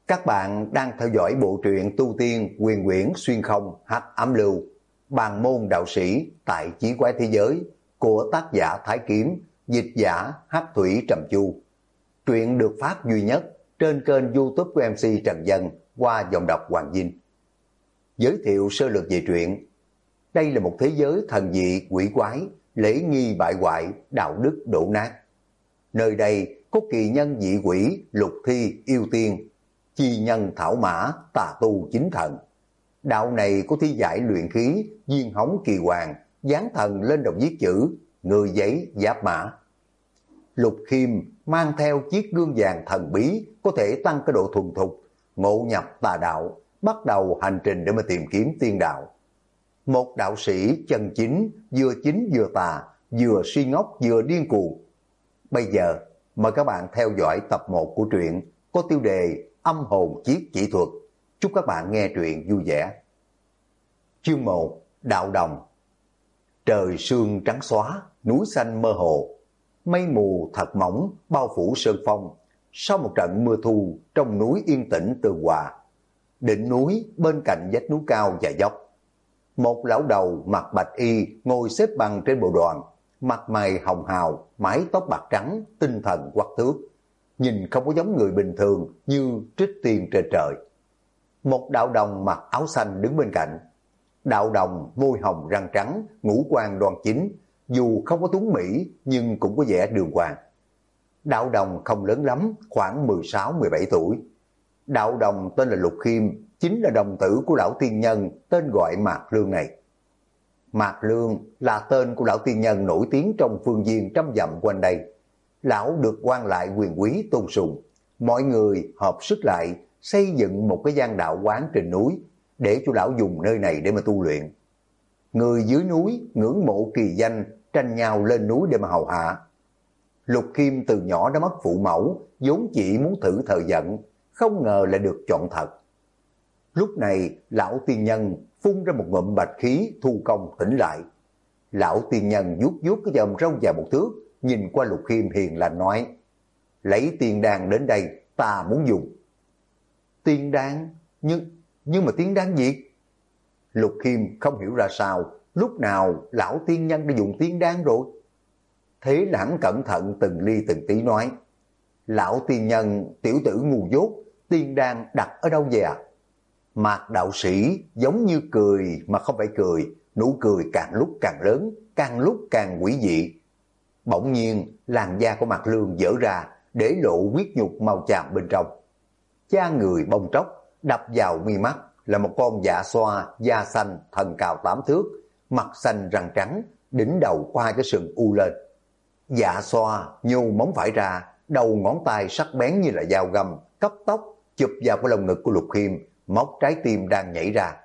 Các bạn đang theo dõi bộ truyện Tu Tiên Huyền Quyển Xuyên Không Hắc Ám Lưu, Bàn môn đạo sĩ tại Chí Quái Thế Giới của tác giả Thái Kiếm, dịch giả Hắc Thủy Trầm Chu. Truyện được phát duy nhất trên kênh YouTube của MC Trần Dân qua giọng đọc Hoàng Vinh. Giới thiệu sơ lược về truyện. Đây là một thế giới thần dị quỷ quái, lễ nghi bại hoại, đạo đức đổ nát. Nơi đây có kỳ nhân dị quỷ, lục thi, yêu tiên, chi nhân thảo mã, tà tu chính thần. Đạo này có thi giải luyện khí, viên hống kỳ hoàng, dán thần lên đầu viết chữ, người giấy giáp mã. Lục Khiêm mang theo chiếc gương vàng thần bí có thể tăng cái độ thuần thục, ngộ nhập tà đạo, bắt đầu hành trình để mà tìm kiếm tiên đạo. Một đạo sĩ chân chính vừa tà, vừa suy ngốc vừa điên cuồng. Bây giờ mời các bạn theo dõi tập 1 của truyện có tiêu đề Âm hồn chiết chỉ thuật. Chúc các bạn nghe truyện vui vẻ. Chương 1: Đạo đồng. Trời sương trắng xóa, núi xanh mơ hồ, mây mù thật mỏng bao phủ sơn phong. Sau một trận mưa thu, trong núi yên tĩnh tường hòa. Đỉnh núi bên cạnh vách núi cao và dốc, một lão đầu mặc bạch y ngồi xếp bằng trên bộ đoàn, mặt mày hồng hào, mái tóc bạc trắng, tinh thần quắc thước, nhìn không có giống người bình thường như trích tiên trên trời. Một đạo đồng mặc áo xanh đứng bên cạnh. Đạo đồng môi hồng răng trắng, ngũ quan đoan chính, dù không có tuấn mỹ nhưng cũng có vẻ đường hoàng. Đạo đồng không lớn lắm, khoảng 16-17 tuổi. Đạo đồng tên là Lục Khiêm, chính là đồng tử của lão tiên nhân tên gọi Mạc Lương này. Mạc Lương là tên của lão tiên nhân nổi tiếng trong phương viên trăm dặm quanh đây. Lão được quan lại quyền quý tôn sùng, mọi người hợp sức lại xây dựng một cái gian đạo quán trên núi để cho lão dùng nơi này để mà tu luyện. Người dưới núi ngưỡng mộ kỳ danh, tranh nhau lên núi để mà hầu hạ. Lục Khiêm từ nhỏ đã mất phụ mẫu, vốn chỉ muốn thử thời vận, không ngờ lại được chọn thật. Lúc này lão tiên nhân phun ra một ngụm bạch khí, thu công tỉnh lại. Lão tiên nhân vuốt vuốt cái chòm râu dài một thước, nhìn qua Lục Khiêm hiền lành nói: lấy tiên đan đến đây, ta muốn dùng. Tiên đan? Nhưng mà tiên đan gì? Lục Khiêm không hiểu ra sao, lúc nào lão tiên nhân đã dùng tiên đan rồi. Thế là hắn cẩn thận từng ly từng tí nói: lão tiên nhân tiểu tử ngu dốt, tiên đan đặt ở đâu vậy à? Mạc đạo sĩ giống như cười mà không phải cười, nụ cười càng lúc càng lớn, càng lúc càng quỷ dị. Bỗng nhiên làn da của Mạc Lương vỡ ra, để lộ huyết nhục màu chàm bên trong. Da người bong tróc, đập vào mi mắt là một con dạ xoa da xanh, thân cao 8 thước, mặt xanh răng trắng, đỉnh đầu qua cái sừng u lên. Dạ xoa nhô móng phải ra, đầu ngón tay sắc bén như là dao găm, cấp tốc chụp vào cái lồng ngực của Lục Khiêm, móc trái tim đang nhảy ra.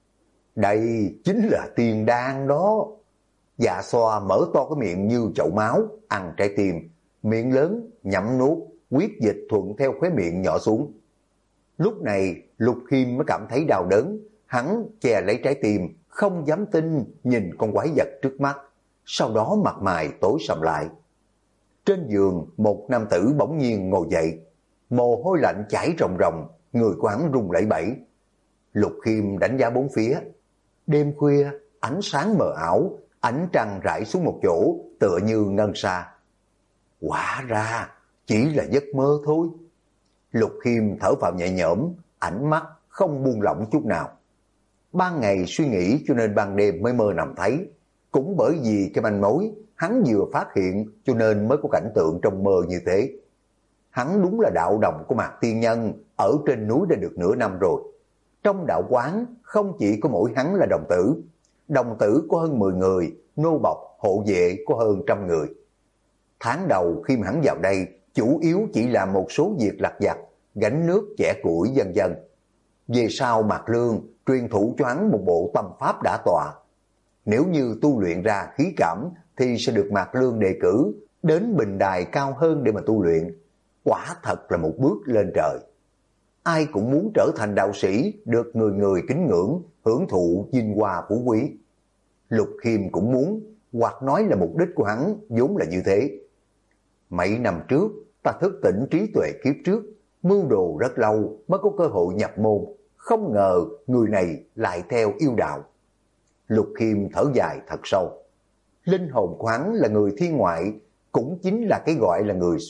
Đây chính là tiên đan đó. Dạ xoa mở to cái miệng như chậu máu, ăn trái tim, miệng lớn nhậm nuốt, huyết dịch thuận theo khóe miệng nhỏ xuống. Lúc này Lục Khiêm mới cảm thấy đau đớn, hắn che lấy trái tim, không dám tin nhìn con quái vật trước mắt, sau đó mặt mày tối sầm lại. Trên giường một nam tử bỗng nhiên ngồi dậy, mồ hôi lạnh chảy ròng ròng, người của hắn run lẩy bẩy. Lục Khiêm đánh giá bốn phía. Đêm khuya, ánh sáng mờ ảo, ánh trăng rải xuống một chỗ, tựa như ngân sa. Quả ra chỉ là giấc mơ thôi. Lục Khiêm thở phào nhẹ nhõm, ánh mắt không buông lỏng chút nào. Ban ngày suy nghĩ cho nên ban đêm mới mơ nằm thấy. Cũng bởi vì cái manh mối hắn vừa phát hiện cho nên mới có cảnh tượng trong mơ như thế. Hắn đúng là đạo đồng của Mạc tiên nhân, ở trên núi đã được nửa năm rồi. Trong đạo quán không chỉ có mỗi hắn là đồng tử có hơn 10 người, nô bộc, hộ vệ có hơn 100 người. Tháng đầu khi mà hắn vào đây, chủ yếu chỉ là một số việc lặt vặt, gánh nước, chẻ củi vân vân. Về sau Mạc Lương truyền thụ cho hắn một bộ tâm pháp đã tọa. Nếu như tu luyện ra khí cảm thì sẽ được Mạc Lương đề cử đến bình đài cao hơn để mà tu luyện. Quả thật là một bước lên trời. Ai cũng muốn trở thành đạo sĩ, được người người kính ngưỡng, hưởng thụ vinh hoa phú quý. Lục Khiêm cũng muốn, hoặc nói là mục đích của hắn vốn là như thế. Mấy năm trước, ta thức tỉnh trí tuệ kiếp trước, mưu đồ rất lâu mới có cơ hội nhập môn, không ngờ người này lại theo yêu đạo. Lục Khiêm thở dài thật sâu. Linh hồn của hắn là người thiên ngoại, cũng chính là cái gọi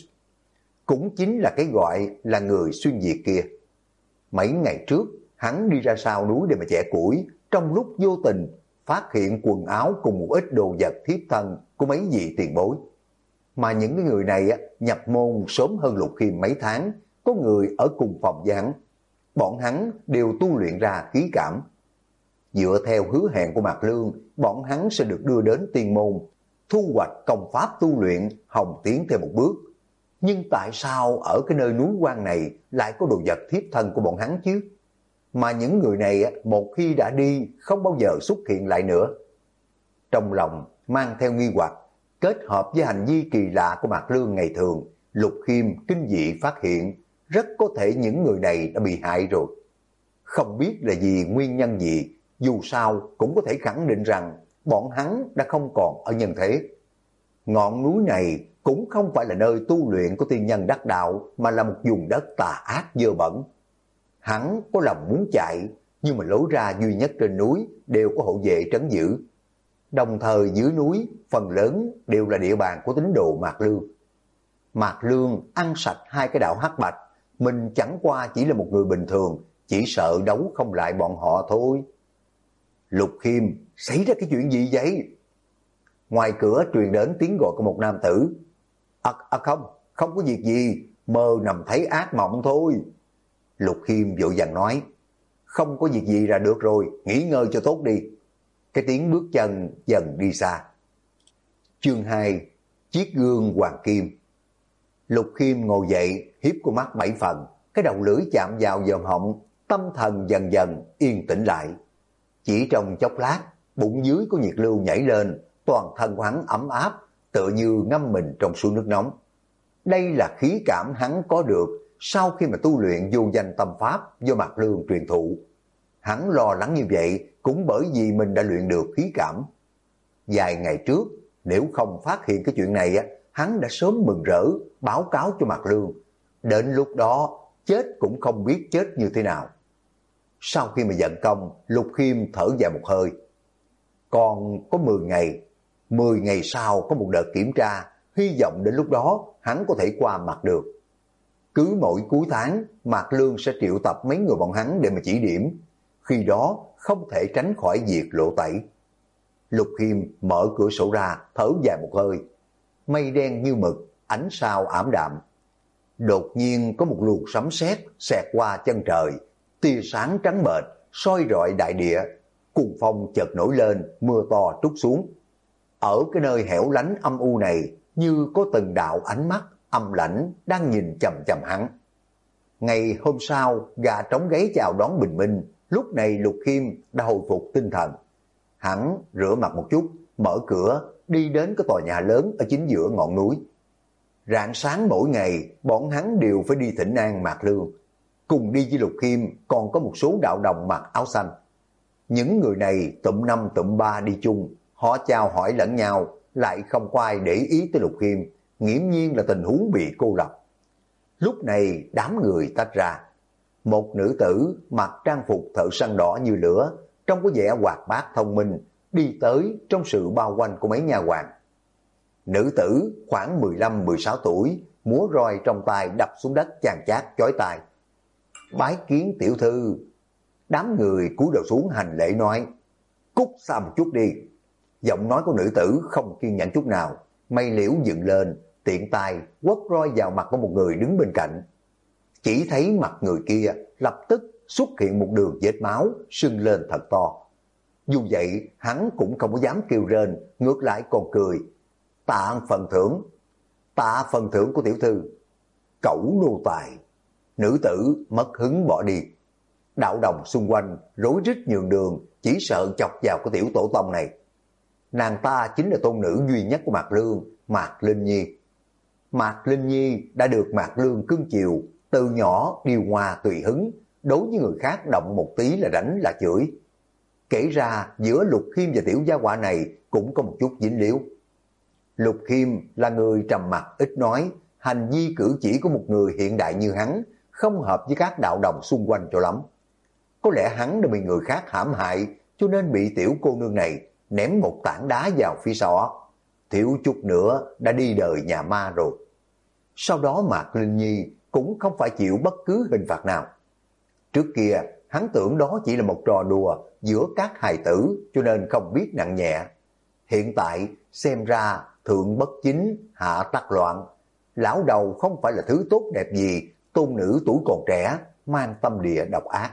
là người xuyên việt kia. Mấy ngày trước, hắn đi ra sau núi để mà chẻ củi, trong lúc vô tình phát hiện quần áo cùng một ít đồ vật thiếp thân của mấy vị tiền bối. Mà những cái người này nhập môn sớm hơn Lục Khiêm mấy tháng, có người ở cùng phòng với hắn. Bọn hắn đều tu luyện ra khí cảm. Dựa theo hứa hẹn của Mạc Lương, bọn hắn sẽ được đưa đến tiên môn, thu hoạch công pháp tu luyện, hồng tiến thêm một bước. Nhưng tại sao ở cái nơi núi hoang này lại có đồ vật thiếp thân của bọn hắn chứ? Mà những người này một khi đã đi không bao giờ xuất hiện lại nữa. Trong lòng mang theo nghi hoặc, kết hợp với hành vi kỳ lạ của Mạc Lương ngày thường, Lục Khiêm kinh dị phát hiện rất có thể những người này đã bị hại rồi. Không biết là vì nguyên nhân gì, dù sao cũng có thể khẳng định rằng bọn hắn đã không còn ở nhân thế. Ngọn núi này cũng không phải là nơi tu luyện của tiên nhân đắc đạo, mà là một vùng đất tà ác dơ bẩn. Hắn có lòng muốn chạy, nhưng mà lối ra duy nhất trên núi đều có hộ vệ trấn giữ. Đồng thời dưới núi, phần lớn đều là địa bàn của tín đồ Mạc Lương. Mạc Lương ăn sạch hai cái đạo hắc bạch, mình chẳng qua chỉ là một người bình thường, chỉ sợ đấu không lại bọn họ thôi. Lục Khiêm, xảy ra cái chuyện gì vậy? Ngoài cửa truyền đến tiếng gọi của một nam tử. Không có việc gì, mơ nằm thấy ác mộng thôi. Lục Khiêm vội vàng nói, không có việc gì là được rồi, nghỉ ngơi cho tốt đi. Cái tiếng bước chân dần đi xa. Chương 2, chiếc gương hoàng kim. Lục Khiêm ngồi dậy, hiếp con mắt 7 phần, cái đầu lưỡi chạm vào vòm họng, tâm thần dần dần yên tĩnh lại. Chỉ trong chốc lát, bụng dưới có nhiệt lưu nhảy lên, toàn thân của hắn ấm áp, tựa như ngâm mình trong suối nước nóng. Đây là khí cảm hắn có được sau khi mà tu luyện vô danh tâm pháp do Mạc Lương truyền thụ. Hắn lo lắng như vậy cũng bởi vì mình đã luyện được khí cảm. Vài ngày trước, nếu không phát hiện cái chuyện này, hắn đã sớm mừng rỡ báo cáo cho Mạc Lương. Đến lúc đó, chết cũng không biết chết như thế nào. Sau khi mà vận công, Lục Khiêm thở dài một hơi. Còn có 10 ngày, 10 ngày sau có một đợt kiểm tra, hy vọng đến lúc đó hắn có thể qua mặt được. Cứ mỗi cuối tháng, Mạc Lương sẽ triệu tập mấy người bọn hắn để mà chỉ điểm. Khi đó không thể tránh khỏi việc lộ tẩy. Lục Khiêm mở cửa sổ ra, thở dài một hơi. Mây đen như mực, ánh sao ảm đạm. Đột nhiên có một luồng sấm sét xẹt qua chân trời, tia sáng trắng bệch soi rọi đại địa, cuồng phong chợt nổi lên, mưa to trút xuống. Ở cái nơi hẻo lánh âm u này, như có từng đạo ánh mắt âm lãnh đang nhìn chằm chằm hắn. Ngày hôm sau, gà trống gáy chào đón bình minh. Lúc này Lục Khiêm đã hồi phục tinh thần. Hắn rửa mặt một chút, mở cửa, đi đến cái tòa nhà lớn ở chính giữa ngọn núi. Rạng sáng mỗi ngày, bọn hắn đều phải đi thỉnh an Mạc Lương. Cùng đi với Lục Khiêm còn có một số đạo đồng mặc áo xanh. Những người này tụm năm tụm ba đi chung, họ chào hỏi lẫn nhau, lại không có ai để ý tới Lục Khiêm, nghiễm nhiên là tình huống bị cô lập. Lúc này đám người tách ra. Một nữ tử mặc trang phục thợ săn đỏ như lửa, trông có vẻ hoạt bát thông minh, đi tới trong sự bao quanh của mấy nha hoàn. Nữ tử khoảng 15-16 tuổi, múa roi trong tay đập xuống đất chàng chát chói tai. Bái kiến tiểu thư. Đám người cúi đầu xuống hành lễ nói, cút xa một chút đi. Giọng nói của nữ tử không kiên nhẫn chút nào, mây liễu dựng lên, tiện tay quất roi vào mặt của một người đứng bên cạnh. Chỉ thấy mặt người kia lập tức xuất hiện một đường vết máu sưng lên thật to. Dù vậy hắn cũng không có dám kêu rên, ngược lại còn cười. Tạ phần thưởng của tiểu thư. Cẩu nô tài. Nữ tử mất hứng bỏ đi. Đạo đồng xung quanh rối rít nhường đường, chỉ sợ chọc vào cái tiểu tổ tông này. Nàng ta chính là tôn nữ duy nhất của Mạc Lương, Mạc Linh Nhi. Mạc Linh Nhi đã được Mạc Lương cưng chiều, từ nhỏ điều hòa tùy hứng, đối với người khác động một tí là đánh là chửi. Kể ra giữa Lục Khiêm và tiểu gia họa này cũng có một chút dính líu. Lục Khiêm là người trầm mặc ít nói, hành vi cử chỉ của một người hiện đại như hắn không hợp với các đạo đồng xung quanh cho lắm. Có lẽ hắn đã bị người khác hãm hại, cho nên bị tiểu cô nương này ném một tảng đá vào phía sau, thiếu chút nữa đã đi đời nhà ma rồi. Sau đó Mạc Linh Nhi cũng không phải chịu bất cứ hình phạt nào. Trước kia hắn tưởng đó chỉ là một trò đùa giữa các hài tử, cho nên không biết nặng nhẹ. Hiện tại xem ra thượng bất chính, hạ tắc loạn. Lão đầu không phải là thứ tốt đẹp gì, tôn nữ tuổi còn trẻ, mang tâm địa độc ác.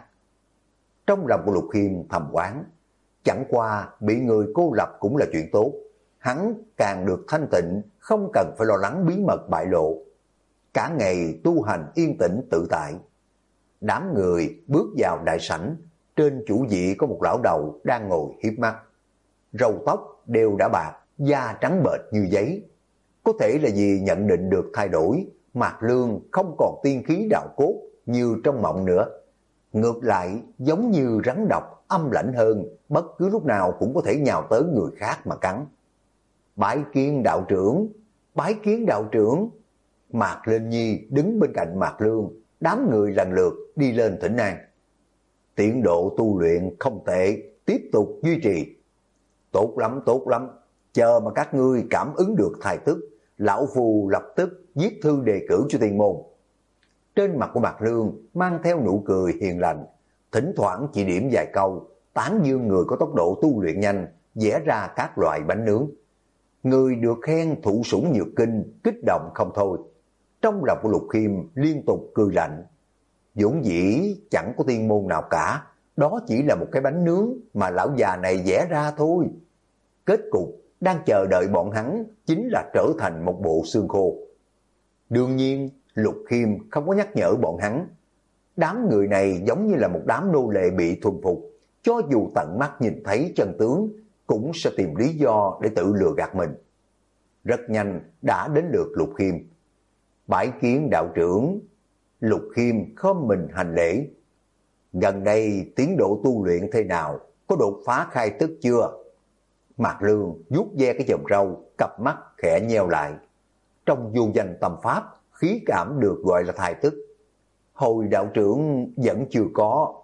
Trong lòng của Lục Khiêm thầm oán, chẳng qua bị người cô lập cũng là chuyện tốt. Hắn càng được thanh tịnh, không cần phải lo lắng bí mật bại lộ. Cả ngày tu hành yên tĩnh tự tại. Đám người bước vào đại sảnh, trên chủ vị có một lão đầu đang ngồi hiếp mắt. Râu tóc đều đã bạc, da trắng bệch như giấy. Có thể là vì nhận định được thay đổi, Mạc Lương không còn tiên khí đạo cốt như trong mộng nữa. Ngược lại giống như rắn độc, âm lãnh hơn, bất cứ lúc nào cũng có thể nhào tới người khác mà cắn. Bái kiến đạo trưởng, bái kiến đạo trưởng. Mạc Linh Nhi đứng bên cạnh Mạc Lương, đám người lần lượt đi lên thỉnh an. Tiến độ tu luyện không tệ, tiếp tục duy trì. Tốt lắm, tốt lắm. Chờ mà các ngươi cảm ứng được thai tức, lão phu lập tức viết thư đề cử cho tiền môn. Trên mặt của Mạc Lương mang theo nụ cười hiền lành, thỉnh thoảng chỉ điểm vài câu, tán dương người có tốc độ tu luyện nhanh, vẽ ra các loại bánh nướng. Người được khen thụ sủng nhược kinh, kích động không thôi. Trong lòng của Lục Khiêm liên tục cười lạnh. Vốn dĩ chẳng có tiên môn nào cả, đó chỉ là một cái bánh nướng mà lão già này vẽ ra thôi. Kết cục đang chờ đợi bọn hắn chính là trở thành một bộ xương khô. Đương nhiên Lục Khiêm không có nhắc nhở bọn hắn. Đám người này giống như là một đám nô lệ bị thuần phục, cho dù tận mắt nhìn thấy chân tướng cũng sẽ tìm lý do để tự lừa gạt mình. Rất nhanh đã đến lượt Lục Khiêm. Bái kiến đạo trưởng. Lục Khiêm khom mình hành lễ. Gần đây tiến độ tu luyện thế nào, có đột phá khai tức chưa? Mạc Lương vuốt ve cái chòm râu, cặp mắt khẽ nheo lại. Trong vô danh tâm pháp, khí cảm được gọi là thai tức. Hồi đạo trưởng vẫn chưa có.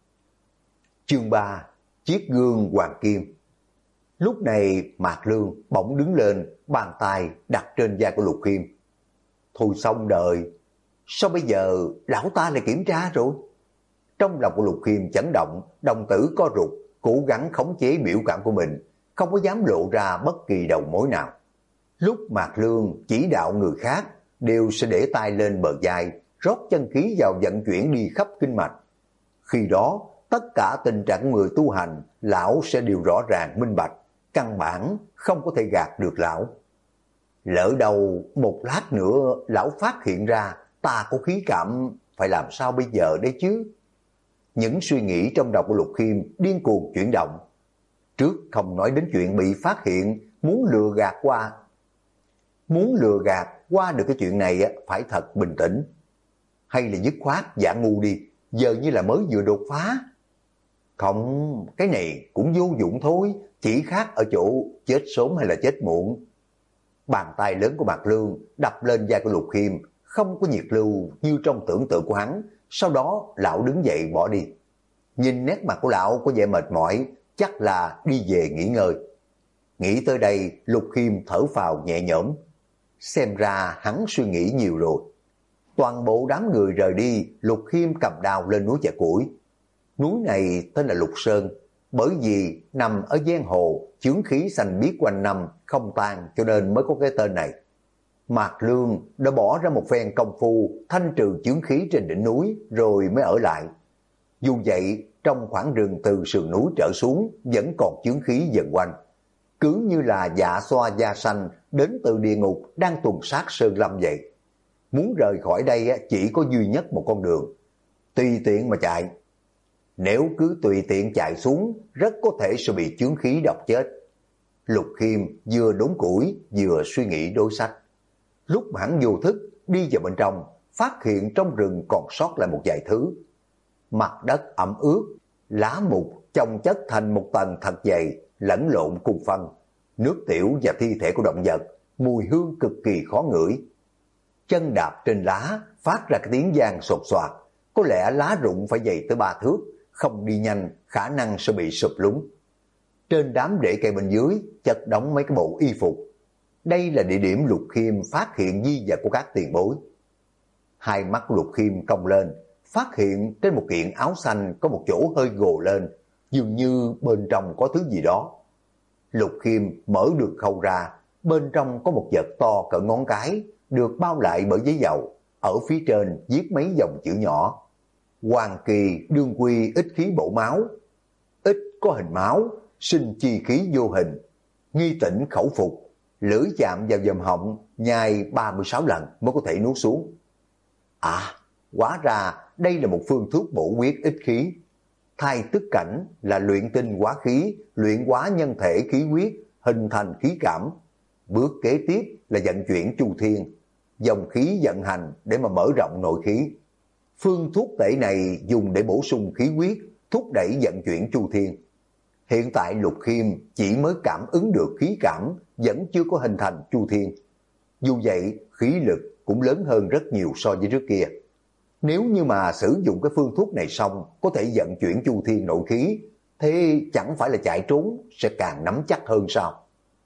Chương 3. Chiếc gương hoàng kim. Lúc này Mạc Lương bỗng đứng lên, bàn tay đặt trên vai của Lục Khiêm. Thôi xong đời, sao bây giờ lão ta lại kiểm tra rồi? Trong lòng của Lục Khiêm chấn động, đồng tử co rụt, cố gắng khống chế biểu cảm của mình, không có dám lộ ra bất kỳ đầu mối nào. Lúc Mạc Lương chỉ đạo người khác, đều sẽ để tay lên bờ vai, rót chân khí vào vận chuyển đi khắp kinh mạch. Khi đó, tất cả tình trạng của người tu hành, lão sẽ đều rõ ràng minh bạch, căn bản không có thể gạt được lão. Lỡ đầu một lát nữa lão phát hiện ra ta có khí cảm, phải làm sao bây giờ đấy chứ? Những suy nghĩ trong đầu của Lục Khiêm điên cuồng chuyển động. Trước không nói đến chuyện bị phát hiện, muốn lừa gạt qua được cái chuyện này phải thật bình tĩnh. Hay là dứt khoát giả ngu đi, giờ như là mới vừa đột phá. Không, cái này cũng vô dụng thôi, chỉ khác ở chỗ chết sớm hay là chết muộn. Bàn tay lớn của Mạc Lương đập lên vai của Lục Khiêm, không có nhiệt lưu như trong tưởng tượng của hắn. Sau đó lão đứng dậy bỏ đi. Nhìn nét mặt của lão có vẻ mệt mỏi, chắc là đi về nghỉ ngơi. Nghĩ tới đây, Lục Khiêm thở phào nhẹ nhõm. Xem ra hắn suy nghĩ nhiều rồi. Toàn bộ đám người rời đi, Lục Khiêm cầm đao lên núi chặt củi. Núi này tên là Lục Sơn, bởi vì nằm ở giang hồ, chướng khí xanh biếc quanh năm, không tan, cho nên mới có cái tên này. Mạc Lương đã bỏ ra một phen công phu thanh trừ chướng khí trên đỉnh núi rồi mới ở lại. Dù vậy, trong khoảng rừng từ sườn núi trở xuống vẫn còn chướng khí dần quanh. Cứ như là dạ xoa da xanh đến từ địa ngục đang tuần sát sơn lâm vậy. Muốn rời khỏi đây chỉ có duy nhất một con đường. Tùy tiện mà chạy. Nếu cứ tùy tiện chạy xuống, rất có thể sẽ bị chướng khí độc chết. Lục Khiêm vừa đốn củi vừa suy nghĩ đối sách. Lúc hắn vô thức đi vào bên trong, phát hiện trong rừng còn sót lại một vài thứ. Mặt đất ẩm ướt, lá mục chồng chất thành một tầng thật dày, lẫn lộn cùng phân, nước tiểu và thi thể của động vật, mùi hương cực kỳ khó ngửi. chân đạp trên lá, phát ra cái tiếng vang sột soạt. Có lẽ lá rụng phải dày tới 3 thước, không đi nhanh, khả năng sẽ bị sụp lún. Trên đám rễ cây bên dưới, chất đóng mấy cái bộ y phục. Đây là địa điểm Lục Khiêm phát hiện di vật của các tiền bối. Hai mắt Lục Khiêm cong lên, phát hiện trên một kiện áo xanh có một chỗ hơi gồ lên, dường như bên trong có thứ gì đó. Lục Khiêm mở được khâu ra, bên trong có một vật to cỡ ngón cái, được bao lại bởi giấy dầu, ở phía trên viết mấy dòng chữ nhỏ. Hoàng kỳ đương quy ích khí bổ máu, ích có hình máu, sinh chi khí vô hình, nghi tỉnh khẩu phục, lưỡi chạm vào vòm họng, nhai 36 lần mới có thể nuốt xuống. À, hóa ra đây là một phương thuốc bổ huyết ích khí. Thai tức cảnh là luyện tinh hóa khí, luyện hóa nhân thể khí huyết, hình thành khí cảm. Bước kế tiếp là vận chuyển chu thiên, dòng khí vận hành để mà mở rộng nội khí. Phương thuốc tể này dùng để bổ sung khí huyết, thúc đẩy vận chuyển chu thiên. Hiện tại Lục Khiêm chỉ mới cảm ứng được khí cảm, vẫn chưa có hình thành chu thiên. Dù vậy, khí lực cũng lớn hơn rất nhiều so với trước kia. Nếu như mà sử dụng cái phương thuốc này xong, có thể vận chuyển chu thiên nội khí, thế chẳng phải là chạy trốn sẽ càng nắm chắc hơn sao?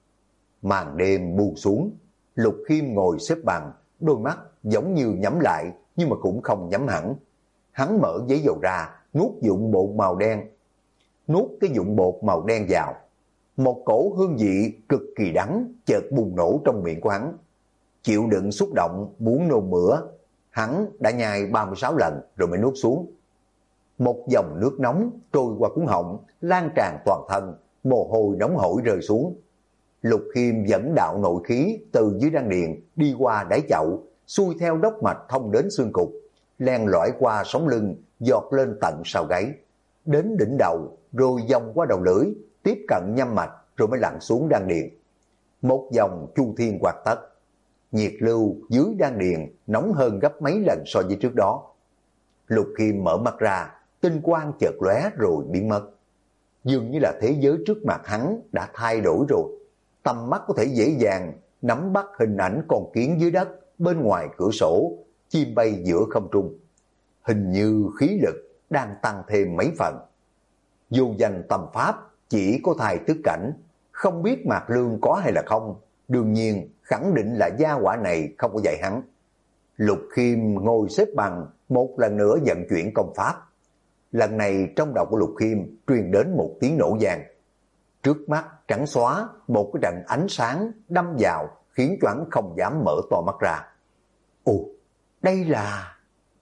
Màn đêm buông xuống, Lục Khiêm ngồi xếp bằng, đôi mắt giống như nhắm lại nhưng mà cũng không nhắm hẳn. Hắn mở giấy dầu ra, nuốt dụng bột màu đen. Nuốt cái dụng bột màu đen vào. Một cổ hương vị cực kỳ đắng chợt bùng nổ trong miệng của hắn. Chịu đựng xúc động muốn nôn mửa, hắn đã nhai 36 lần rồi mới nuốt xuống. Một dòng nước nóng trôi qua cuống họng, lan tràn toàn thân, mồ hôi nóng hổi rơi xuống. Lục Khiêm dẫn đạo nội khí từ dưới đan điền đi qua đáy chậu, xuôi theo đốc mạch thông đến xương cục, len lỏi qua sống lưng, giọt lên tận sau gáy, đến đỉnh đầu, rồi vòng qua đầu lưỡi, tiếp cận nhâm mạch, rồi mới lặn xuống đan điền. Một dòng chu thiên hoạt tất. Nhiệt lưu dưới đan điền nóng hơn gấp mấy lần so với trước đó. Lục Khiêm mở mắt ra, tinh quang chợt lóe rồi biến mất. Dường như là thế giới trước mặt hắn đã thay đổi rồi. Tầm mắt có thể dễ dàng nắm bắt hình ảnh con kiến dưới đất, bên ngoài cửa sổ, chim bay giữa không trung. Hình như khí lực đang tăng thêm mấy phần. Vô danh tâm pháp chỉ có thai tức cảnh, không biết Mạc Lương có hay là không. Đương nhiên khẳng định là gia hỏa này không có dạy hắn. Lục Khiêm ngồi xếp bằng, một lần nữa vận chuyển công pháp. Lần này trong đầu của Lục Khiêm truyền đến một tiếng nổ vang. Trước mắt trắng xóa, một cái trận ánh sáng đâm vào, khiến cho hắn không dám mở to mắt ra. Ồ, đây là...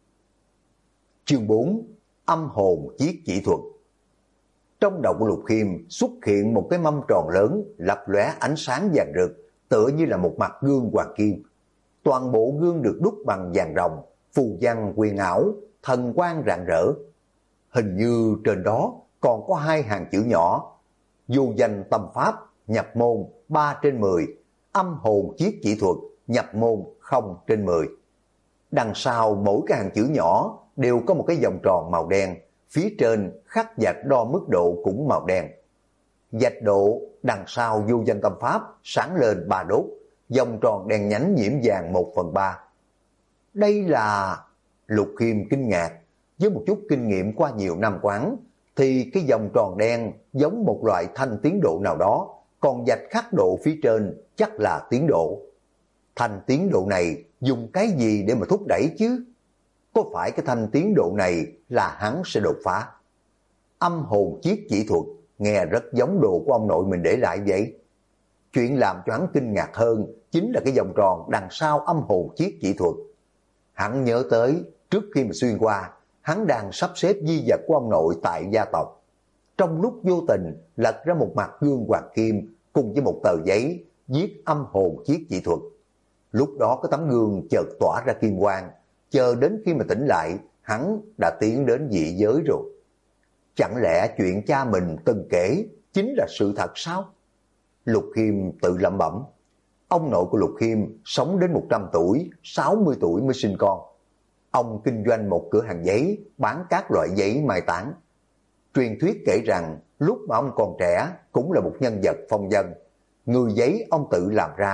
Chương 4. Âm hồn chiết chỉ thuật. Trong đầu của Lục Khiêm xuất hiện một cái mâm tròn lớn, lập lóe ánh sáng vàng rực, tựa như là một mặt gương hoàng kim. Toàn bộ gương được đúc bằng vàng ròng, phù văn huyền ảo, thần quang rạng rỡ. Hình như trên đó còn có 2 hàng chữ nhỏ: vô danh tâm pháp, nhập môn 3/10, âm hồn chiết chỉ thuật, nhập môn 0/10. Đằng sau mỗi cái hàng chữ nhỏ đều có một cái vòng tròn màu đen, phía trên khắc vạch đo mức độ cũng màu đen. Vạch độ đằng sau vô danh tâm pháp sáng lên 3 đốt, vòng tròn đen nhánh nhiễm vàng 1/3. Đây là... Lục Khiêm kinh ngạc, với một chút kinh nghiệm qua nhiều năm quán, thì cái vòng tròn đen giống một loại thanh tiến độ nào đó, còn vạch khắc độ phía trên chắc là tiến độ. Thanh tiến độ này dùng cái gì để mà thúc đẩy chứ? Có phải cái thanh tiến độ này là hắn sẽ đột phá? Âm hồn chiết chỉ thuật nghe rất giống đồ của ông nội mình để lại vậy. Chuyện làm cho hắn kinh ngạc hơn chính là cái vòng tròn đằng sau âm hồn chiết chỉ thuật. Hắn nhớ tới trước khi mà xuyên qua, hắn đang sắp xếp di vật của ông nội tại gia tộc. Trong lúc vô tình lật ra một mặt gương hoàng kim cùng với một tờ giấy viết âm hồn chiết chỉ thuật. Lúc đó cái tấm gương chợt tỏa ra kim quang, chờ đến khi mà tỉnh lại, hắn đã tiến đến dị giới rồi. Chẳng lẽ chuyện cha mình từng kể chính là sự thật sao? Lục Khiêm tự lẩm bẩm. Ông nội của Lục Khiêm sống đến 100 tuổi, 60 tuổi mới sinh con. Ông kinh doanh một cửa hàng giấy, bán các loại giấy mai táng. Truyền thuyết kể rằng lúc mà ông còn trẻ cũng là một nhân vật phong vân. Người giấy ông tự làm ra,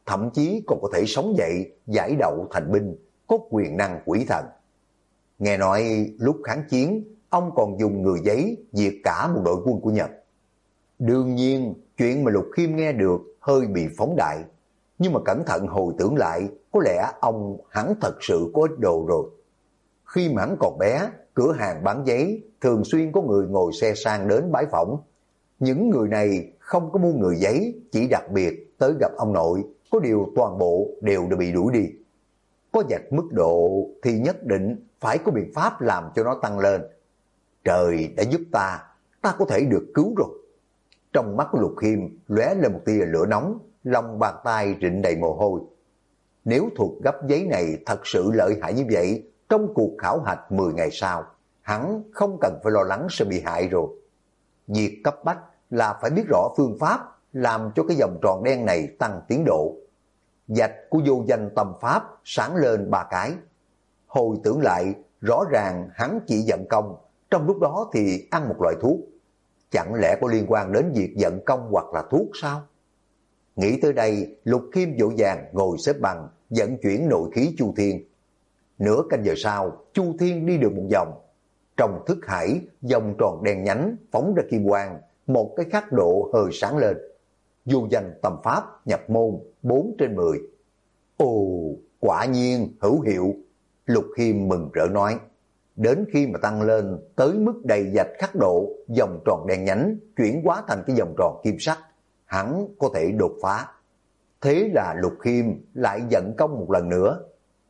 thậm chí còn có thể sống dậy, giải đậu thành binh, có quyền năng quỷ thần. Nghe nói lúc kháng chiến, ông còn dùng người giấy diệt cả một đội quân của Nhật. Đương nhiên, chuyện mà Lục Khiêm nghe được hơi bị phóng đại, nhưng mà cẩn thận hồi tưởng lại, có lẽ ông hắn thật sự có ít đồ rồi. Khi mà hắn còn bé, cửa hàng bán giấy thường xuyên có người ngồi xe sang đến bái phỏng. Những người này không có mua người giấy, chỉ đặc biệt tới gặp ông nội, có điều toàn bộ đều đã bị đuổi đi. Có vạch mức độ thì nhất định phải có biện pháp làm cho nó tăng lên. Trời đã giúp ta có thể được cứu rồi. Trong mắt của Lục Khiêm lóe lên một tia lửa nóng, lòng bàn tay rịn đầy mồ hôi. Nếu thuật gấp giấy này thật sự lợi hại như vậy, trong cuộc khảo hạch 10 ngày sau, hắn không cần phải lo lắng sẽ bị hại rồi. Việc cấp bách là phải biết rõ phương pháp làm cho cái vòng tròn đen này tăng tiến độ. Vạch của vô danh tâm pháp sáng lên 3 cái. Hồi tưởng lại, rõ ràng hắn chỉ vận công, trong lúc đó thì ăn một loại thuốc. Chẳng lẽ có liên quan đến việc vận công hoặc là thuốc sao? Nghĩ tới đây, Lục Khiêm vội vàng ngồi xếp bằng, vận chuyển nội khí Chu Thiên. Nửa canh giờ sau, Chu Thiên đi được một vòng. Trong thức hải, vòng tròn đen nhánh phóng ra kim quang, một cái khắc độ hơi sáng lên. Vô danh tâm pháp nhập môn 4/10. Ồ, quả nhiên hữu hiệu. Lục Khiêm mừng rỡ nói. Đến khi mà tăng lên tới mức đầy dạch khắc độ, vòng tròn đen nhánh chuyển hóa thành cái vòng tròn kim sắc, hắn có thể đột phá. Thế là Lục Khiêm lại vận công một lần nữa.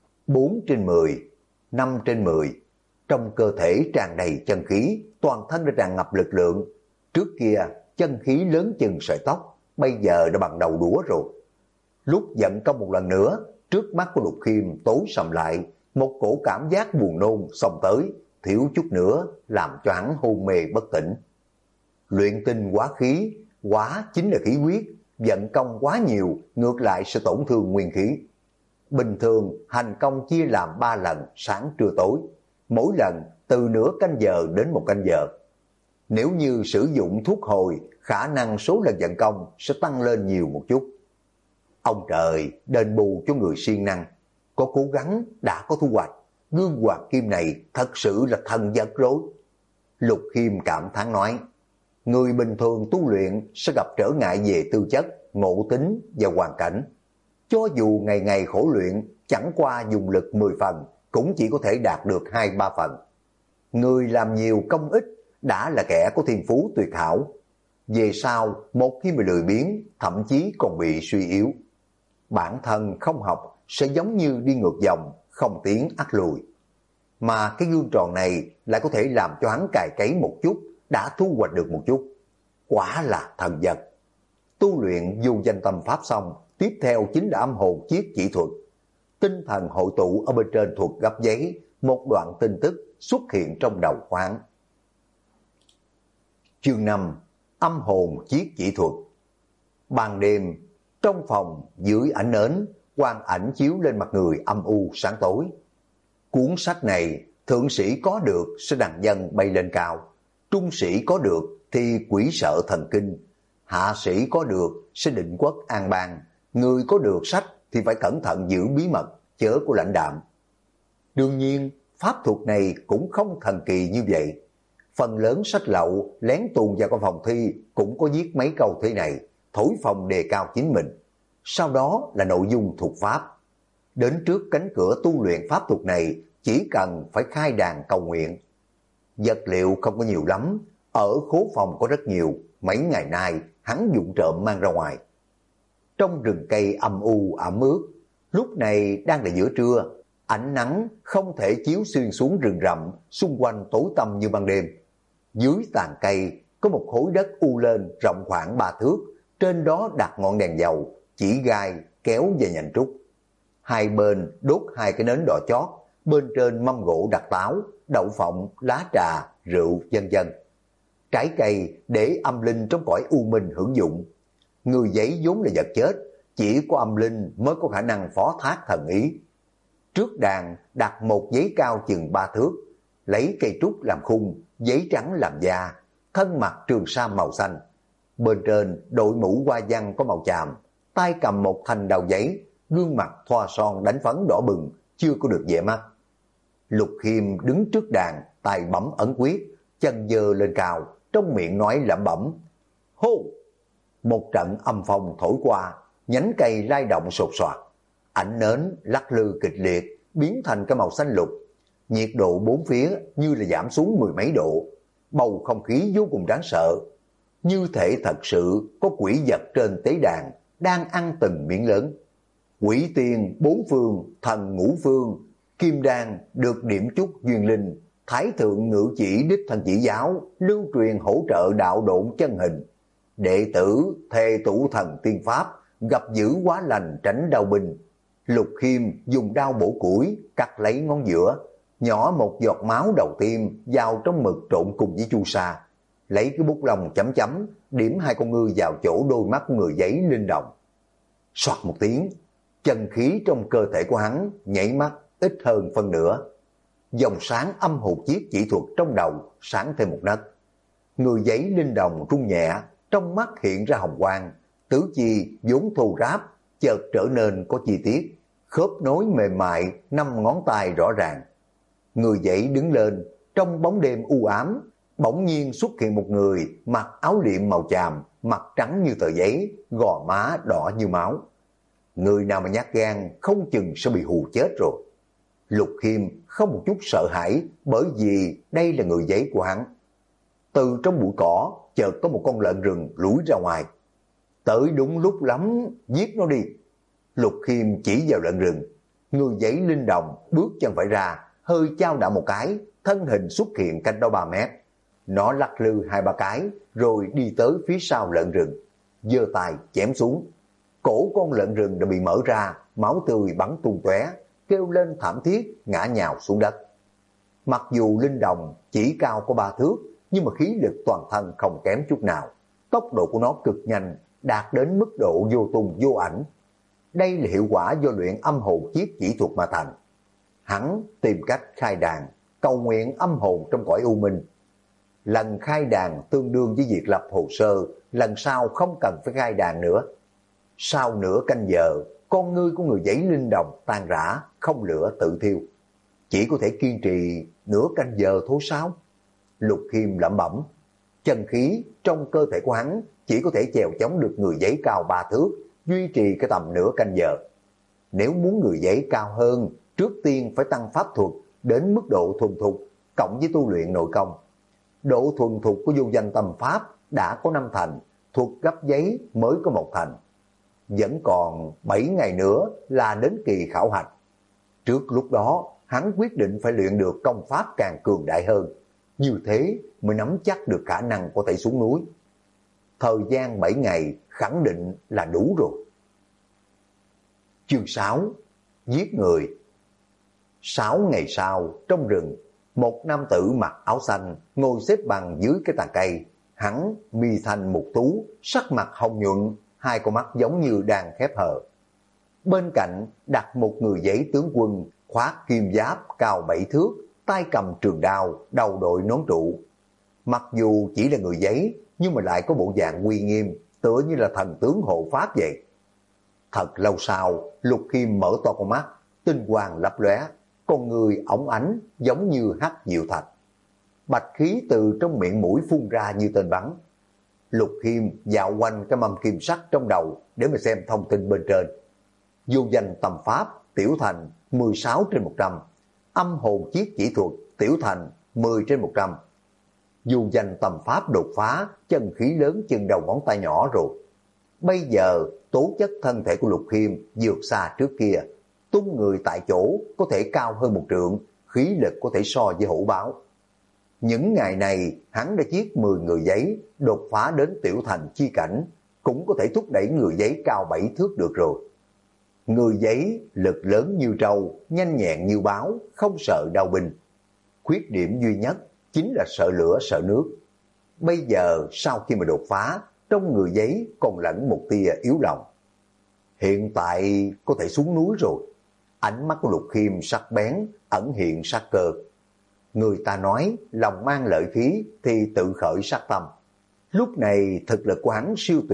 4/10, 5/10. Trong cơ thể tràn đầy chân khí, toàn thân đã tràn ngập lực lượng. Trước kia chân khí lớn chừng sợi tóc, bây giờ đã bằng đầu đũa rồi. Lúc vận công một lần nữa, trước mắt của Lục Khiêm tối sầm lại, một cổ cảm giác buồn nôn xông tới, thiếu chút nữa làm cho hắn hôn mê bất tỉnh. Luyện tinh hóa khí, hóa chính là khí huyết, vận công quá nhiều ngược lại sẽ tổn thương nguyên khí. Bình thường hành công chia làm 3 lần sáng trưa tối, mỗi lần từ nửa canh giờ đến 1 canh giờ. Nếu như sử dụng thuốc hồi, khả năng số lần vận công sẽ tăng lên nhiều một chút. Ông trời đền bù cho người siêng năng, có cố gắng đã có thu hoạch. Gương hoàng kim này thật sự là thần vật rồi. Lục Khiêm cảm thán nói, người bình thường tu luyện sẽ gặp trở ngại về tư chất, ngộ tính và hoàn cảnh. Cho dù ngày ngày khổ luyện, chẳng qua dùng lực 10 phần, cũng chỉ có thể đạt được 2-3 phần. Người làm nhiều công ít đã là kẻ có thiên phú tuyệt hảo. Về sau, một khi mà lười biếng, thậm chí còn bị suy yếu. Bản thân không học sẽ giống như đi ngược dòng, không tiến ắt lùi. Mà cái gương tròn này lại có thể làm cho hắn cày cấy một chút, đã thu hoạch được một chút. Quả là thần vật. Tu luyện vô danh tâm pháp xong, tiếp theo chính là âm hồn chiết chỉ thuật. Tinh thần hội tụ ở bên trên thuật gấp giấy, một đoạn tin tức xuất hiện trong đầu khoáng. Chương 5. Âm hồn chiết chỉ thuật. Ban đêm, trong phòng dưới ánh nến, quang ảnh chiếu lên mặt người âm u sáng tối. Cuốn sách này, thượng sĩ có được sẽ đằng dân bay lên cao, trung sĩ có được thì quỷ sợ thần kinh, hạ sĩ có được sẽ định quốc an bang, người có được sách thì phải cẩn thận giữ bí mật, chớ có lãnh đạm. Đương nhiên, pháp thuật này cũng không thần kỳ như vậy. Phần lớn sách lậu lén tuồn vào cái phòng thi cũng có viết mấy câu thế này, thổi phồng đề cao chính mình. Sau đó là nội dung thuật pháp. Đến trước cánh cửa tu luyện pháp thuật này chỉ cần phải khai đàn cầu nguyện. Vật liệu không có nhiều lắm, ở khố phòng có rất nhiều, mấy ngày nay hắn vụng trộm mang ra ngoài. Trong rừng cây âm u ẩm ướt, lúc này đang là giữa trưa, ánh nắng không thể chiếu xuyên xuống rừng rậm, xung quanh tối tăm như ban đêm. Dưới tàn cây có một khối đất u lên rộng khoảng 3 thước, trên đó đặt ngọn đèn dầu, chỉ gai kéo về nhành trúc. Hai bên đốt 2 cái nến đỏ chót, bên trên mâm gỗ đặt táo, đậu phộng, lá trà, rượu vân vân. Trái cây để âm linh trong cõi u minh hưởng dụng. Người giấy vốn là vật chết, chỉ có âm linh mới có khả năng phó thác thần ý. Trước đàn đặt một giấy cao chừng 3 thước, lấy cây trúc làm khung, giấy trắng làm da, thân mặc trường sa màu xanh. Bên trên đội mũ hoa văn có màu chàm, tay cầm một thanh đao giấy, gương mặt thoa son đánh phấn đỏ bừng, chưa có được vẻ mắt. Lục Khiêm đứng trước đàn, tay bấm ấn quyết, chân giơ lên cao, trong miệng nói lẩm bẩm: hô! Một trận âm phong thổi qua, nhánh cây lay động sột soạt, ánh nến lắc lư kịch liệt, biến thành cái màu xanh lục. Nhiệt độ bốn phía như là giảm xuống mười mấy độ, bầu không khí vô cùng đáng sợ, như thể thật sự có quỷ vật trên tế đàn đang ăn từng miếng lớn. Quỷ tiên bốn phương, thần ngũ phương, kim đan được điểm chút duyên linh, thái thượng ngự chỉ đích thân chỉ giáo, lưu truyền hỗ trợ đạo độn chân hình. Đệ tử thề tủ thần tiên pháp, gặp dữ quá lành tránh đau binh. Lục Khiêm dùng đao bổ củi, cắt lấy ngón giữa, nhỏ một giọt máu đầu tiên vào trong mực trộn cùng với chu sa, lấy cái bút lông chấm chấm, điểm hai con ngươi vào chỗ đôi mắt của người giấy linh động. Soạt một tiếng, chân khí trong cơ thể của hắn nhảy mắt ít hơn phân nửa. Dòng sáng âm hồn chiết chỉ thuật trong đầu sáng thêm một nấc. Người giấy linh đồng rung nhẹ, trong mắt hiện ra hồng quang, tứ chi vốn thô ráp chợt trở nên có chi tiết, khớp nối mềm mại, 5 ngón tay rõ ràng. Người giấy đứng lên, trong bóng đêm u ám, bỗng nhiên xuất hiện một người mặc áo liệm màu chàm, mặt trắng như tờ giấy, gò má đỏ như máu. Người nào mà nhát gan không chừng sẽ bị hù chết rồi. Lục Khiêm không một chút sợ hãi, bởi vì đây là người giấy của hắn. Từ trong bụi cỏ chợt có một con lợn rừng lủi ra ngoài. Tới đúng lúc lắm, giết nó đi. Lục Khiêm chỉ vào lợn rừng. Người giấy linh đồng bước chân phải ra, hơi chao đảo một cái, thân hình xuất hiện cách đó 3 mét. Nó lắc lư 2-3 cái, rồi đi tới phía sau lợn rừng, giơ tay chém xuống. Cổ con lợn rừng đã bị mở ra, máu tươi bắn tung tóe, kêu lên thảm thiết, ngã nhào xuống đất. Mặc dù linh đồng chỉ cao có 3 thước, nhưng mà khí lực toàn thân không kém chút nào. Tốc độ của nó cực nhanh, đạt đến mức độ vô tung vô ảnh. Đây là hiệu quả do luyện âm hồn chiết chỉ thuật mà thành. Hắn tìm cách khai đàn, cầu nguyện âm hồn trong cõi u minh. Lần khai đàn tương đương với việc lập hồ sơ, lần sau không cần phải khai đàn nữa. Sau nửa canh giờ, con ngươi của người giấy linh đồng tan rã, không lửa tự thiêu. Chỉ có thể kiên trì nửa canh giờ thôi sao? Lục Khiêm lẩm bẩm. Chân khí trong cơ thể của hắn chỉ có thể chèo chống được người giấy cao 3 thước, duy trì cái tầm nửa canh giờ. Nếu muốn người giấy cao hơn, trước tiên phải tăng pháp thuật đến mức độ thuần thục, cộng với tu luyện nội công. Độ thuần thục của vô danh tâm pháp đã có 5 thành, thuật gấp giấy mới có 1 thành. Vẫn còn 7 ngày nữa là đến kỳ khảo hạch. Trước lúc đó, hắn quyết định phải luyện được công pháp càng cường đại hơn. Như thế mới nắm chắc được khả năng có thể xuống núi. Thời gian 7 ngày khẳng định là đủ rồi. Chương 6. Giết người. 6 ngày sau, trong rừng, một nam tử mặc áo xanh ngồi xếp bằng dưới cái tàn cây. Hắn mi thanh mục tú, sắc mặt hồng nhuận, 2 con mắt giống như đang khép hờ. Bên cạnh đặt một người giấy tướng quân khoác kim giáp cao 7 thước, tay cầm trường đao, đầu đội nón trụ. Mặc dù chỉ là người giấy, nhưng mà lại có bộ dạng uy nghiêm, tựa như là thần tướng hộ pháp vậy. Thật lâu sau, Lục Khiêm mở to con mắt, tinh quang lấp lóe, con người óng ánh giống như hắc diệu thạch. Bạch khí từ trong miệng mũi phun ra như tên bắn. Lục Khiêm dạo quanh cái mâm kim sắc trong đầu để mà xem thông tin bên trên. Vô danh tâm pháp tiểu thành 16/100, âm hồn chiết chỉ thuật tiểu thành 10/100. Vô danh tâm pháp đột phá, chân khí lớn chừng đầu ngón tay nhỏ rồi. Bây giờ tố chất thân thể của Lục Khiêm vượt xa trước kia, tung người tại chỗ có thể cao hơn 1 trượng, khí lực có thể so với hổ báo. Những ngày này hắn đã giết 10 người giấy, đột phá đến tiểu thành chi cảnh, cũng có thể thúc đẩy người giấy cao 7 thước được rồi. Người giấy lực lớn như trâu, nhanh nhẹn như báo, không sợ đau binh. Khuyết điểm duy nhất chính là sợ lửa sợ nước. Bây giờ sau khi mà đột phá, trong người giấy còn lẫn một tia yếu lòng. Hiện tại có thể xuống núi rồi. Ánh mắt của Lục Khiêm sắc bén, ẩn hiện sát cơ. Người ta nói lòng mang lợi khí thì tự khởi sát tâm. Lúc này thực lực của hắn siêu tuyệt,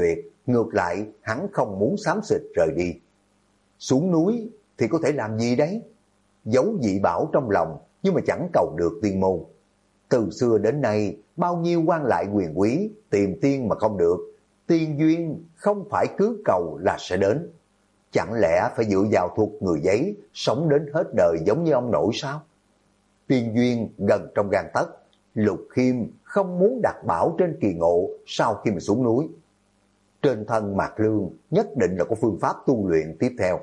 ngược lại hắn không muốn xám xịt rời đi. Xuống núi thì có thể làm gì đấy? Giấu dị bảo trong lòng nhưng mà chẳng cầu được tiên môn. Từ xưa đến nay, bao nhiêu quan lại quyền quý tìm tiên mà không được. Tiên duyên không phải cứ cầu là sẽ đến. Chẳng lẽ phải dựa vào thuật người giấy, sống đến hết đời giống như ông nội sao? Tiên duyên gần trong gang tấc, Lục Khiêm không muốn đặt bảo trên kỳ ngộ sau khi mà xuống núi. Trên thân Mạc Lương nhất định là có phương pháp tu luyện tiếp theo.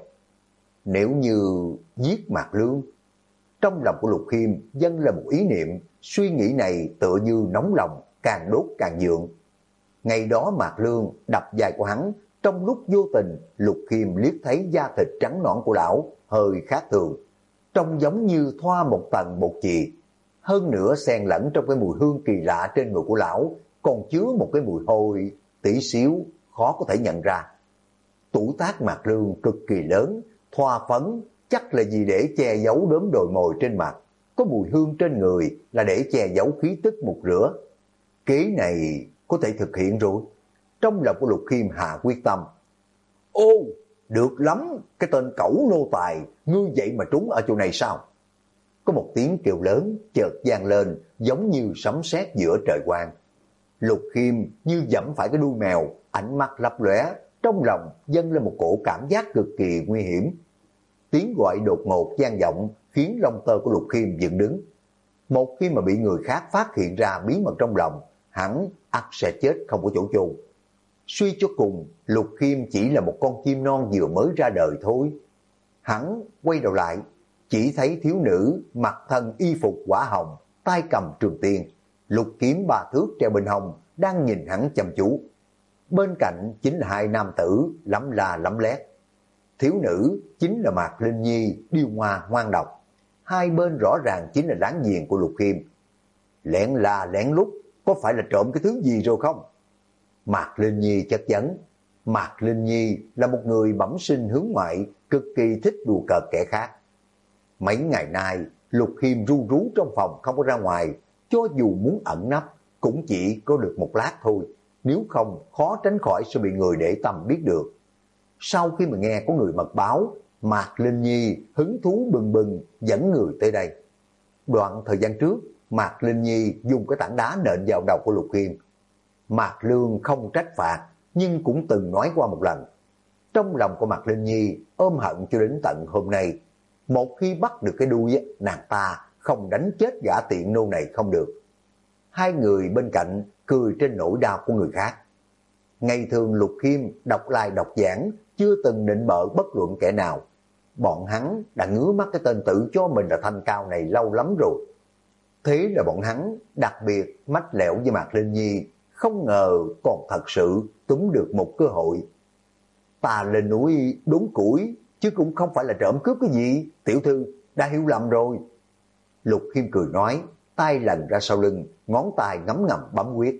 Nếu như giết Mạc Lương, trong lòng của Lục Khiêm dâng là một ý niệm, suy nghĩ này tựa như nóng lòng, càng đốt càng nhượng. Ngày đó Mạc Lương đập vai của hắn, trong lúc vô tình Lục Khiêm liếc thấy da thịt trắng nõn của lão hơi khác thường, trông giống như thoa một tầng bột chì. Hơn nữa xen lẫn trong cái mùi hương kỳ lạ trên người của lão còn chứa một cái mùi hôi tí xíu, khó có thể nhận ra. Tuổi tác Mạc Lương cực kỳ lớn, thoa phấn chắc là gì để che giấu đốm đồi mồi trên mặt, có mùi hương trên người là để che giấu khí tức mục rửa. Kế này có thể thực hiện rồi. Trong lòng của Lục Khiêm hạ quyết tâm. Ô, được lắm, cái tên cẩu nô tài, ngươi vậy mà trúng ở chỗ này sao? Có một tiếng kêu lớn chợt vang lên, giống như sấm sét giữa trời quang. Lục Khiêm như dẫm phải cái đuôi mèo, ánh mắt lấp lóe, trong lòng dâng lên một cổ cảm giác cực kỳ nguy hiểm. Tiếng gọi đột ngột vang vọng khiến lông tơ của Lục Khiêm dựng đứng. Một khi mà bị người khác phát hiện ra bí mật trong lòng, hắn ắt sẽ chết không có chỗ chôn. Suy cho cùng, Lục Khiêm chỉ là một con chim non vừa mới ra đời thôi. Hắn quay đầu lại, chỉ thấy thiếu nữ mặc thân y phục quả hồng, tay cầm trường tiên, lục kiếm 3 thước treo bên hông, đang nhìn hắn chăm chú. Bên cạnh chính là 2 nam tử lắm la lắm lét. Thiếu nữ chính là Mạc Linh Nhi, điêu ngoa ngoan độc. Hai bên rõ ràng chính là láng giềng của Lục Khiêm. Lén la lén lút, có phải là trộm cái thứ gì rồi không? Mạc Linh Nhi chất vấn. Mạc Linh Nhi là một người bẩm sinh hướng ngoại, cực kỳ thích đùa cợt kẻ khác. Mấy ngày nay, Lục Khiêm ru rú trong phòng không có ra ngoài, cho dù muốn ẩn nấp, cũng chỉ có được một lát thôi, nếu không khó tránh khỏi sẽ bị người để tâm biết được. Sau khi mà nghe có người mật báo, Mạc Linh Nhi hứng thú bừng bừng dẫn người tới đây. Đoạn thời gian trước, Mạc Linh Nhi dùng cái tảng đá nện vào đầu của Lục Khiêm. Mạc Lương không trách phạt, nhưng cũng từng nói qua một lần. Trong lòng của Mạc Linh Nhi ôm hận cho đến tận hôm nay. Một khi bắt được cái đuôi, nàng ta không đánh chết gã tiện nô này không được. Hai người bên cạnh cười trên nỗi đau của người khác. Ngày thường Lục Khiêm đọc lai đọc giảng, chưa từng nịnh bợ bất luận kẻ nào. Bọn hắn đã ngứa mắt cái tên tự cho mình là thanh cao này lâu lắm rồi. Thế là bọn hắn đặc biệt mách lẻo với Mạc Linh Nhi, không ngờ còn thật sự túm được một cơ hội. Ta lên núi đốn củi, chứ cũng không phải là trộm cướp cái gì, tiểu thư đã hiểu lầm rồi. Lục Khiêm cười nói, tay lần ra sau lưng, ngón tay ngấm ngầm bấm quyết.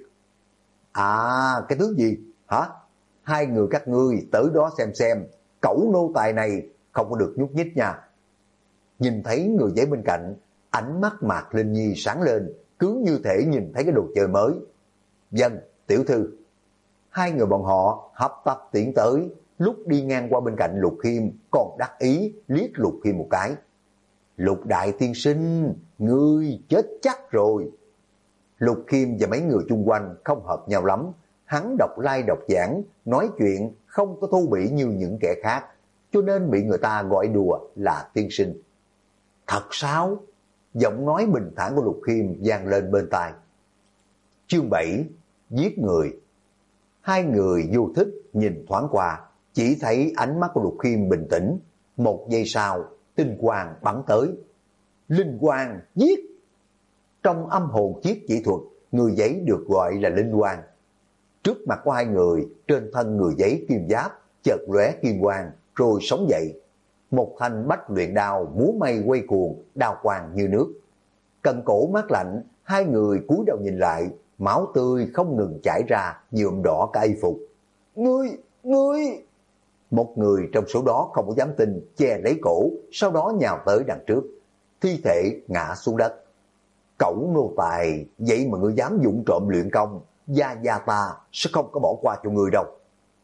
À, cái thứ gì? Hả? Hai người các ngươi tới đó xem, cẩu nô tài này không có được nhúc nhích nha. Nhìn thấy người giấy bên cạnh, ánh mắt Mạc Linh Nhi sáng lên, cứ như thể nhìn thấy cái đồ chơi mới. Vâng, tiểu thư. Hai người bọn họ hấp tấp tiến tới, lúc đi ngang qua bên cạnh Lục Khiêm còn đắc ý liếc Lục Khiêm một cái. Lục đại tiên sinh, ngươi chết chắc rồi. Lục Khiêm và mấy người chung quanh không hợp nhau lắm. Hắn đọc lai đọc giảng, nói chuyện không có thú vị như những kẻ khác, cho nên bị người ta gọi đùa là tiên sinh. Thật sao? Giọng nói bình thản của Lục Khiêm vang lên bên tai. Chương 7, giết người. Hai người vô thức nhìn thoáng qua, chỉ thấy ánh mắt của Lục Khiêm bình tĩnh. Một giây sau, tinh quang bắn tới. Linh quang, giết! Trong âm hồn chiết chỉ thuật, người giấy được gọi là linh quang. Trước mặt của hai người, trên thân người giấy kim giáp, chợt lóe kim quang, rồi sống dậy. Một thanh bách luyện đao múa may quay cuồng, đao quang như nước. Cận cổ mát lạnh, hai người cúi đầu nhìn lại, máu tươi không ngừng chảy ra, nhuộm đỏ cả y phục. Ngươi! Một người trong số đó không có dám tin, che lấy cổ, sau đó nhào tới đằng trước. Thi thể ngã xuống đất. Cẩu nô tài, vậy mà ngươi dám dụng trộm luyện công, gia ta sẽ không có bỏ qua cho ngươi đâu.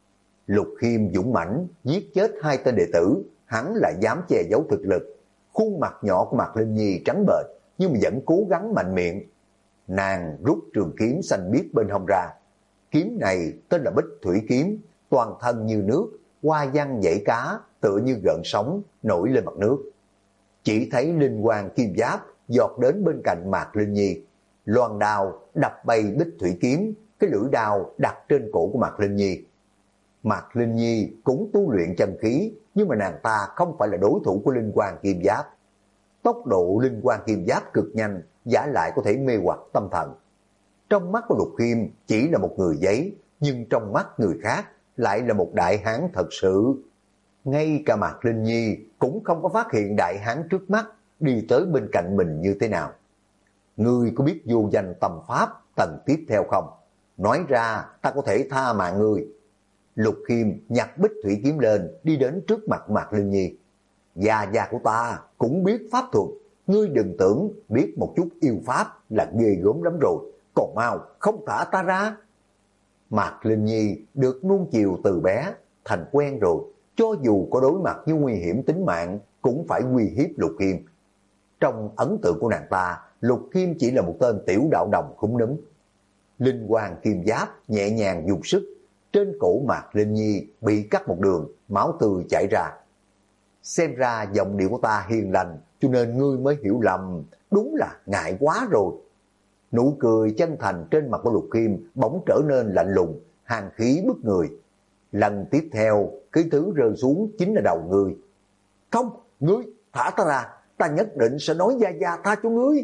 Lục Khiêm dũng mãnh giết chết 2 tên đệ tử, hắn lại dám che giấu thực lực. Khuôn mặt nhỏ của Mạc Linh Nhi trắng bệch nhưng mà vẫn cố gắng mạnh miệng. Nàng rút trường kiếm xanh biếc bên hông ra. Kiếm này tên là Bích Thủy Kiếm, toàn thân như nước, hoa văn dãy cá, tựa như gợn sóng nổi lên mặt nước. Chỉ thấy linh quang kim giáp giọt đến bên cạnh Mạc Linh Nhi, loan đao đập bay Bích Thủy Kiếm, cái lưỡi đao đặt trên cổ của Mạc Linh Nhi. Mạc Linh Nhi cũng tu luyện chân khí, nhưng mà nàng ta không phải là đối thủ của linh quang kim giáp. Tốc độ linh quang kim giáp cực nhanh, giả lại có thể mê hoặc tâm thần. Trong mắt của Lục Khiêm chỉ là một người giấy, nhưng trong mắt người khác lại là một đại hán thật sự. Ngay cả Mạc Linh Nhi cũng không có phát hiện đại hán trước mắt đi tới bên cạnh mình như thế nào. Ngươi có biết vô danh tâm pháp tầng tiếp theo không? Nói ra ta có thể tha mạng ngươi. Lục Khiêm nhặt Bích Thủy Kiếm lên, đi đến trước mặt Mạc Linh Nhi. Già của ta cũng biết pháp thuật, ngươi đừng tưởng biết một chút yêu pháp là ghê gớm lắm rồi, còn mau không thả ta ra. Mạc Linh Nhi được nuông chiều từ bé, thành quen rồi, cho dù có đối mặt với nguy hiểm tính mạng cũng phải uy hiếp Lục Khiêm. Trong ấn tượng của nàng ta, Lục Khiêm chỉ là một tên tiểu đạo đồng khúm núm. Linh quang kim giáp nhẹ nhàng dùng sức, trên cổ Mạc Linh Nhi bị cắt một đường, máu tươi chảy ra. Xem ra giọng điệu của ta hiền lành, cho nên ngươi mới hiểu lầm, đúng là ngại quá rồi. Nụ cười chân thành trên mặt của Lục Khiêm bỗng trở nên lạnh lùng, hàn khí bức người. Lần tiếp theo, cái thứ rơi xuống chính là đầu ngươi. Không, ngươi, thả ta ra, ta nhất định sẽ nói gia tha cho ngươi.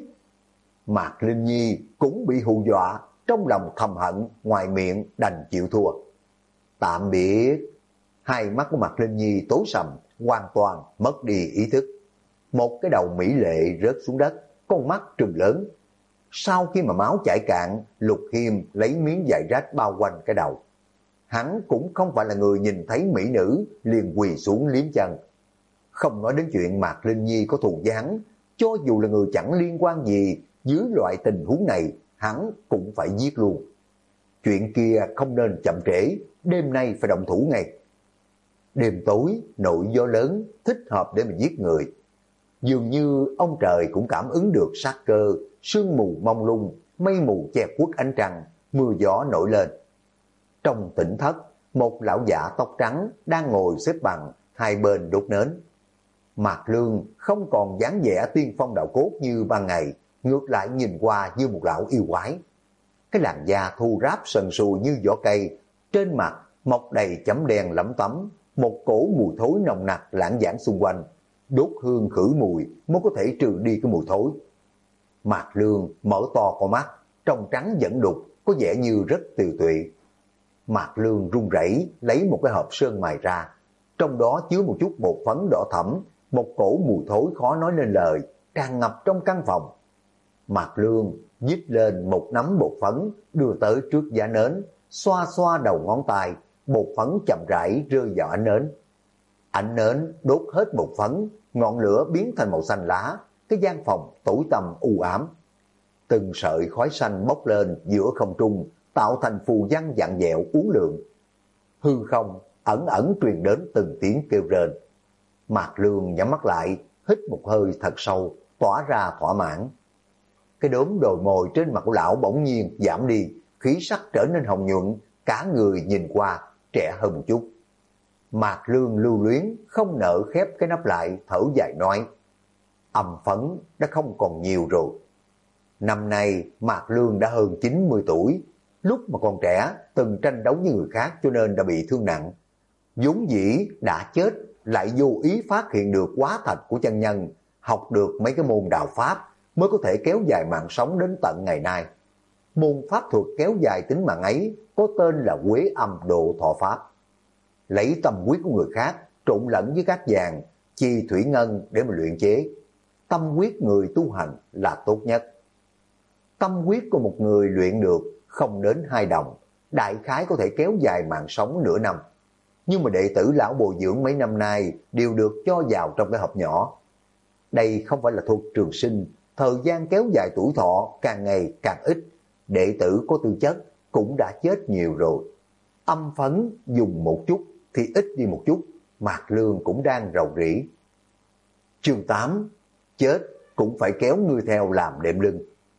Mạc Linh Nhi cũng bị hù dọa, trong lòng thầm hận, ngoài miệng đành chịu thua. Tạm biệt. Hai mắt của Mạc Linh Nhi tối sầm, hoàn toàn mất đi ý thức. Một cái đầu mỹ lệ rớt xuống đất, con mắt trừng lớn. Sau khi mà máu chảy cạn, Lục Khiêm lấy miếng vải rách bao quanh cái đầu. Hắn cũng không phải là người nhìn thấy mỹ nữ liền quỳ xuống liếm chân. Không nói đến chuyện Mạc Linh Nhi có thù với hắn, cho dù là người chẳng liên quan gì, dưới loại tình huống này hắn cũng phải giết luôn. Chuyện kia không nên chậm trễ, đêm nay phải động thủ ngay. Đêm tối, nội gió lớn, thích hợp để mà giết người. Dường như ông trời cũng cảm ứng được sát cơ, sương mù mông lung, mây mù che khuất ánh trăng, mưa gió nổi lên. Trong tỉnh thất, một lão giả tóc trắng đang ngồi xếp bằng, hai bên đốt nến. Mạc Lương không còn dáng vẻ tiên phong đạo cốt như ban ngày, ngược lại nhìn qua như một lão yêu quái. Cái làn da thu ráp sần sùi như vỏ cây, trên mặt mọc đầy chấm đen lẫm tấm, một cổ mùi thối nồng nặc lãng vảng xung quanh. Đốt hương khử mùi mới có thể trừ đi cái mùi thối. Mạc Lương mở to con mắt, trong trắng dẫn đục, có vẻ như rất tiều tụy. Mạc Lương run rẩy lấy một cái hộp sơn mài ra, trong đó chứa một chút bột phấn đỏ thẫm, một cổ mùi thối khó nói nên lời, tràn ngập trong căn phòng. Mạc Lương nhích lên một nắm bột phấn, đưa tới trước giá nến, xoa xoa đầu ngón tay, bột phấn chậm rãi rơi vào ánh nến. Ánh nến đốt hết bột phấn, ngọn lửa biến thành màu xanh lá, cái gian phòng tối tăm u ám. Từng sợi khói xanh bốc lên giữa không trung, tạo thành phù văn vặn vẹo uốn lượn. Hư không ẩn ẩn truyền đến từng tiếng kêu rên. Mạc Lương nhắm mắt lại, hít một hơi thật sâu, tỏa ra thỏa mãn. Cái đốm đồi mồi trên mặt của lão bỗng nhiên giảm đi, khí sắc trở nên hồng nhuận, cả người nhìn qua trẻ hơn một chút. Mạc Lương lưu luyến, không nỡ khép cái nắp lại, thở dài nói: âm phấn đã không còn nhiều rồi. Năm nay Mạc Lương đã hơn 90 tuổi, lúc mà còn trẻ từng tranh đấu với người khác cho nên đã bị thương nặng. Vốn dĩ đã chết, lại vô ý phát hiện được hóa thạch của chân nhân, học được mấy cái môn đạo pháp mới có thể kéo dài mạng sống đến tận ngày nay. Môn pháp thuật kéo dài tính mạng ấy có tên là Quế Âm Độ Thọ Pháp. Lấy tâm huyết của người khác trộn lẫn với các vàng, chi thủy ngân để mà luyện chế. Tâm huyết người tu hành là tốt nhất. Tâm huyết của một người luyện được không đến 2 đồng, đại khái có thể kéo dài mạng sống nửa năm. Nhưng mà đệ tử lão bồi dưỡng mấy năm nay đều được cho vào trong cái hộp nhỏ. Đây không phải là thuật trường sinh, thời gian kéo dài tuổi thọ càng ngày càng ít. Đệ tử có tư chất cũng đã chết nhiều rồi. Âm phấn dùng một chút thì ít đi một chút, Mạc Lương cũng đang rầu rĩ. Chương 8, chết cũng phải kéo ngươi theo làm đệm lưng.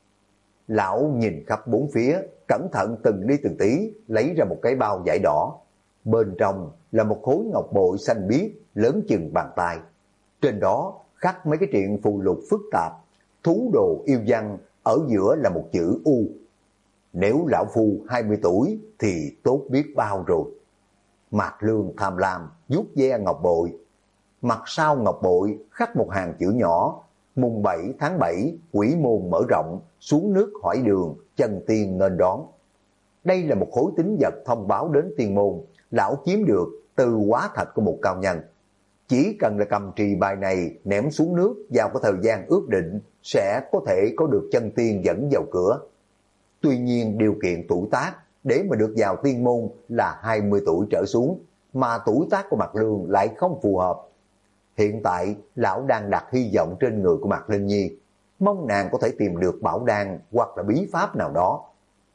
Lão nhìn khắp bốn phía, cẩn thận từng ly từng tí, lấy ra một cái bao vải đỏ. Bên trong là một khối ngọc bội xanh biếc, lớn chừng bàn tay. Trên đó khắc mấy cái truyện phù lục phức tạp, thú đồ yêu văn, ở giữa là một chữ U. Nếu lão phu 20 tuổi thì tốt biết bao rồi. Mạc Lương tham lam, vuốt ve ngọc bội. Mặt sau ngọc bội khắc một hàng chữ nhỏ, mùng 7 tháng 7, quỷ môn mở rộng, xuống nước hỏi đường, chân tiên nên đón. Đây là một khối tín vật thông báo đến tiên môn, lão chiếm được từ hóa thạch của một cao nhân. Chỉ cần là cầm trì bài này ném xuống nước vào cái thời gian ước định, sẽ có thể có được chân tiên dẫn vào cửa. Tuy nhiên điều kiện tuổi tác để mà được vào tiên môn là 20 tuổi trở xuống, mà tuổi tác của Mạc Lương lại không phù hợp. Hiện tại, lão đang đặt hy vọng trên người của Mạc Linh Nhi, mong nàng có thể tìm được bảo đan hoặc là bí pháp nào đó.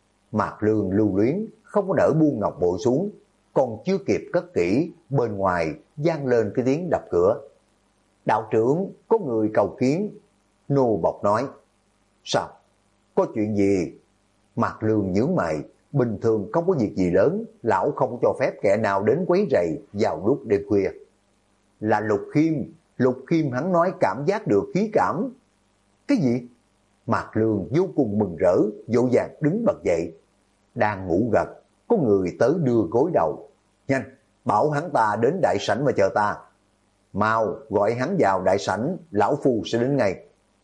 Mạc Lương lưu luyến, không có nỡ buông ngọc bội xuống, còn chưa kịp cất kỹ, bên ngoài vang lên cái tiếng đập cửa. Đạo trưởng, có người cầu kiến. Nô bộc nói. Sao? Có chuyện gì? Mạc Lương nhướng mày, bình thường không có việc gì lớn, lão không cho phép kẻ nào đến quấy rầy vào lúc đêm khuya. Là Lục Khiêm hắn nói cảm giác được khí cảm. Cái gì? Mạc Lương vô cùng mừng rỡ, vội vàng đứng bật dậy. Đang ngủ gật, có người tới đưa gối đầu. Nhanh, bảo hắn ta đến đại sảnh mà chờ ta. Mau gọi hắn vào đại sảnh, lão phu sẽ đến ngay.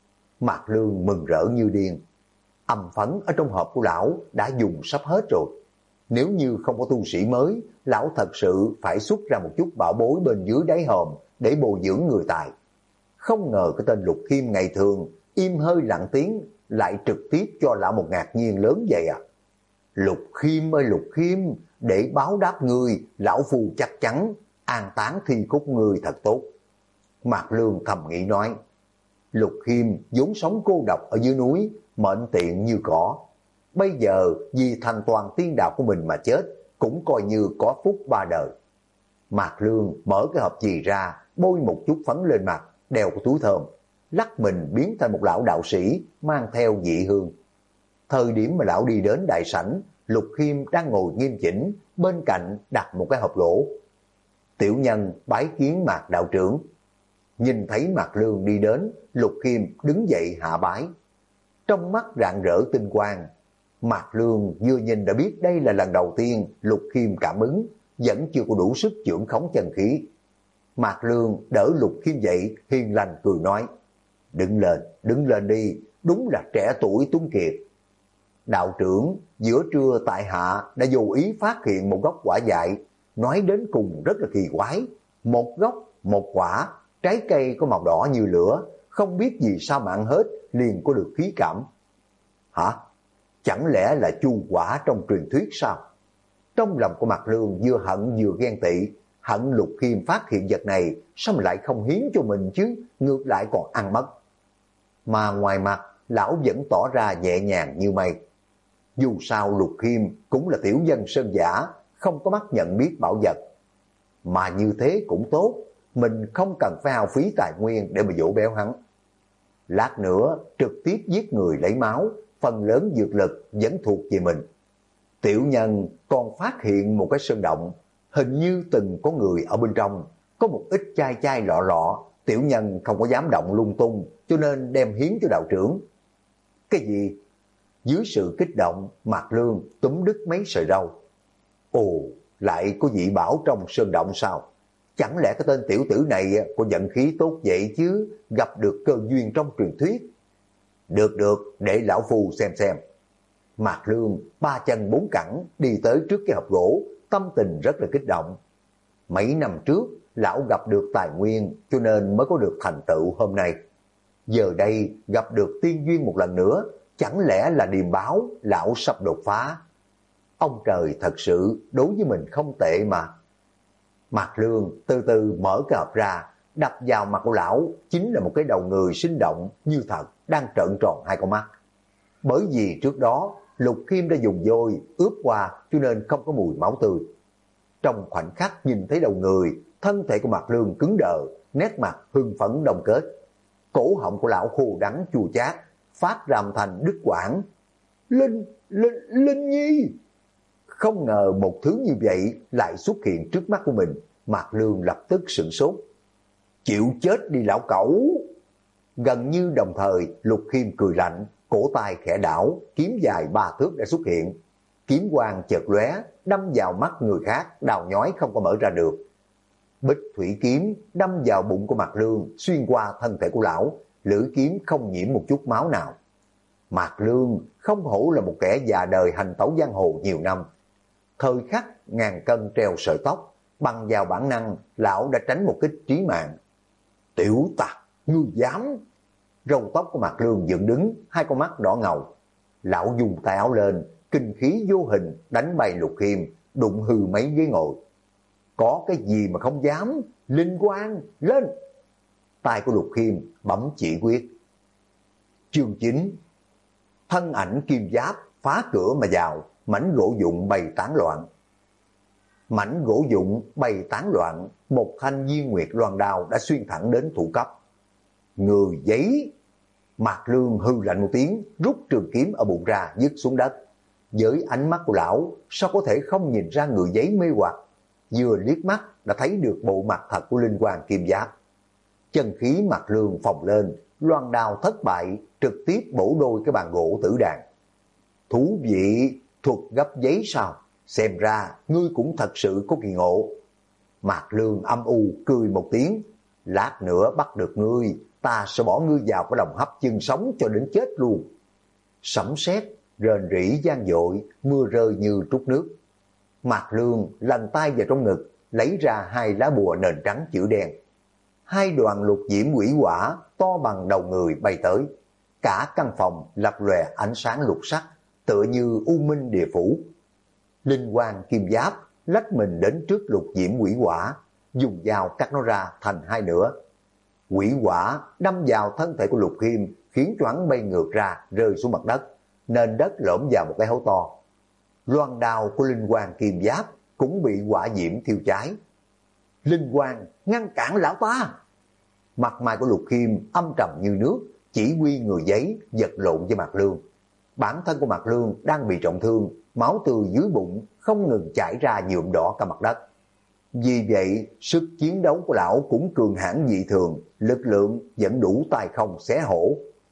Mạc Lương mừng rỡ như điên. Âm phấn ở trong hộp của lão đã dùng sắp hết rồi. Nếu như không có tu sĩ mới, lão thật sự phải xuất ra một chút bảo bối bên dưới đáy hòm để bồi dưỡng người tài. Không ngờ cái tên Lục Khiêm ngày thường im hơi lặng tiếng lại trực tiếp cho lão một ngạc nhiên lớn vậy à. Lục Khiêm ơi Lục Khiêm, để báo đáp ngươi, lão phu chắc chắn an táng thi cốt ngươi thật tốt. Mạc Lương thầm nghĩ nói. Lục Khiêm vốn sống cô độc ở dưới núi, mệnh tiện như cỏ. Bây giờ vì thành toàn tiên đạo của mình mà chết, cũng coi như có phúc ba đời. Mạc Lương mở cái hộp chì ra, bôi một chút phấn lên mặt, đeo cái túi thơm, lắc mình biến thành một lão đạo sĩ mang theo dị hương. Thời điểm mà lão đi đến đại sảnh, Lục Khiêm đang ngồi nghiêm chỉnh, bên cạnh đặt một cái hộp gỗ. Tiểu nhân bái kiến Mạc đạo trưởng. Nhìn thấy Mạc Lương đi đến, Lục Khiêm đứng dậy hạ bái. Trong mắt rạng rỡ tinh quang. Mạc Lương vừa nhìn đã biết đây là lần đầu tiên Lục Khiêm cảm ứng, vẫn chưa có đủ sức chưởng khống chân khí. Mạc Lương đỡ Lục Khiêm dậy, hiền lành cười nói. Đứng lên đi, đúng là trẻ tuổi tuấn kiệt. Đạo trưởng, giữa trưa tại hạ đã vô ý phát hiện một gốc quả dại, nói đến cùng rất là kỳ quái. Một gốc, một quả, trái cây có màu đỏ như lửa, không biết vì sao mà ăn hết liền có được khí cảm. Hả? Chẳng lẽ là chu quả trong truyền thuyết sao? Trong lòng của Mạc Lương vừa hận vừa ghen tị, hận Lục Khiêm phát hiện vật này, sao mà lại không hiến cho mình chứ, ngược lại còn ăn mất. Mà ngoài mặt, lão vẫn tỏ ra nhẹ nhàng như mây. Dù sao Lục Khiêm cũng là tiểu dân sơn giả, không có mắt nhận biết bảo vật. Mà như thế cũng tốt, mình không cần phải hao phí tài nguyên để mà dỗ béo hắn. Lát nữa trực tiếp giết người lấy máu, phần lớn dược lực vẫn thuộc về mình. Tiểu nhân còn phát hiện một cái sơn động, hình như từng có người ở bên trong, có một ít chai lọ lọ, tiểu nhân không có dám động lung tung, cho nên đem hiến cho đạo trưởng. Cái gì? Dưới sự kích động, Mạc Lương túm đứt mấy sợi râu. Ồ, lại có dị bảo trong sơn động sao? Chẳng lẽ cái tên tiểu tử này có vận khí tốt vậy chứ, gặp được cơ duyên trong truyền thuyết? Được, để lão phu xem. Mạc Lương ba chân bốn cẳng đi tới trước cái hộp gỗ, tâm tình rất là kích động. Mấy năm trước, lão gặp được tài nguyên cho nên mới có được thành tựu hôm nay. Giờ đây gặp được tiên duyên một lần nữa, chẳng lẽ là điềm báo lão sắp đột phá? Ông trời thật sự đối với mình không tệ mà. Mạc Lương từ từ mở cái hộp ra, đập vào mặt của lão chính là một cái đầu người sinh động như thật, đang trợn tròn hai con mắt. Bởi vì trước đó Lục Khiêm đã dùng vôi ướp qua cho nên không có mùi máu tươi. Trong khoảnh khắc nhìn thấy đầu người, thân thể của Mạc Lương cứng đờ, nét mặt hưng phấn đông kết. Cổ họng của lão khô đắng chua chát, phát ra âm thanh đứt quãng. Linh Nhi! Không ngờ một thứ như vậy lại xuất hiện trước mắt của mình. Mạc Lương lập tức sửng sốt. Chịu chết đi lão cẩu! Gần như đồng thời, Lục Khiêm cười lạnh, cổ tay khẽ đảo, kiếm dài 3 thước đã xuất hiện. Kiếm quang chợt lóe, đâm vào mắt người khác, đào nhói không có mở ra được. Bích thủy kiếm đâm vào bụng của Mạc Lương, xuyên qua thân thể của lão, lưỡi kiếm không nhiễm một chút máu nào. Mạc Lương không hổ là một kẻ già đời hành tẩu giang hồ nhiều năm. Thời khắc ngàn cân treo sợi tóc, bằng vào bản năng, lão đã tránh một kích chí mạng. Tiểu tặc, ngươi dám! Râu tóc của Mạc Lương dựng đứng, hai con mắt đỏ ngầu. Lão dùng tay áo lên, kinh khí vô hình đánh bay Lục Khiêm, đụng hư mấy ghế ngồi. Có cái gì mà không dám? Linh quang, lên! Tay của Lục Khiêm bấm chỉ quyết. Chương 9. Thân ảnh kim giáp phá cửa mà vào, mảnh gỗ dụng bay tán loạn. Mảnh gỗ dụng bay tán loạn, một thanh Diên Nguyệt loan đao đã xuyên thẳng đến thủ cấp. Người giấy! Mạc Lương hư lạnh một tiếng, rút trường kiếm ở bụng ra dứt xuống đất. Với ánh mắt của lão, sao có thể không nhìn ra người giấy mê hoặc? Vừa liếc mắt đã thấy được bộ mặt thật của linh quang kim giáp. Chân khí Mạc Lương phồng lên, loan đao thất bại, trực tiếp bổ đôi cái bàn gỗ tử đàn. Thú vị, thuật gấp giấy sao? Xem ra ngươi cũng thật sự có kỳ ngộ. Mạc Lương âm u cười một tiếng. Lát nữa bắt được ngươi, ta sẽ bỏ ngươi vào cái đồng hấp chân sống cho đến chết luôn. Sấm sét rền rỉ vang dội, mưa rơi như trút nước. Mạc Lương lần tay vào trong ngực, lấy ra 2 lá bùa nền trắng chữ đen. 2 đoàn lục diễm quỷ quả to bằng đầu người bay tới. Cả căn phòng lập lòe ánh sáng lục sắc, tựa như u minh địa phủ. Linh quang kim giáp lách mình đến trước lục diễm quỷ quả, dùng dao cắt nó ra thành 2 nửa. Quỷ quả đâm vào thân thể của Lục Khiêm, khiến cho hắn bay ngược ra, rơi xuống mặt đất, nền đất lõm vào một cái hố to. Loan đao của linh quang kim giáp cũng bị hỏa diễm thiêu cháy. Linh quang ngăn cản lão ta! Mặt mày của Lục Khiêm âm trầm như nước, chỉ huy người giấy vật lộn với Mạc Lương. Bản thân của Mạc Lương đang bị trọng thương, máu từ dưới bụng không ngừng chảy ra nhuộm đỏ cả mặt đất. Vì vậy, sức chiến đấu của lão cũng cường hãn dị thường, lực lượng vẫn đủ tay không xé hổ.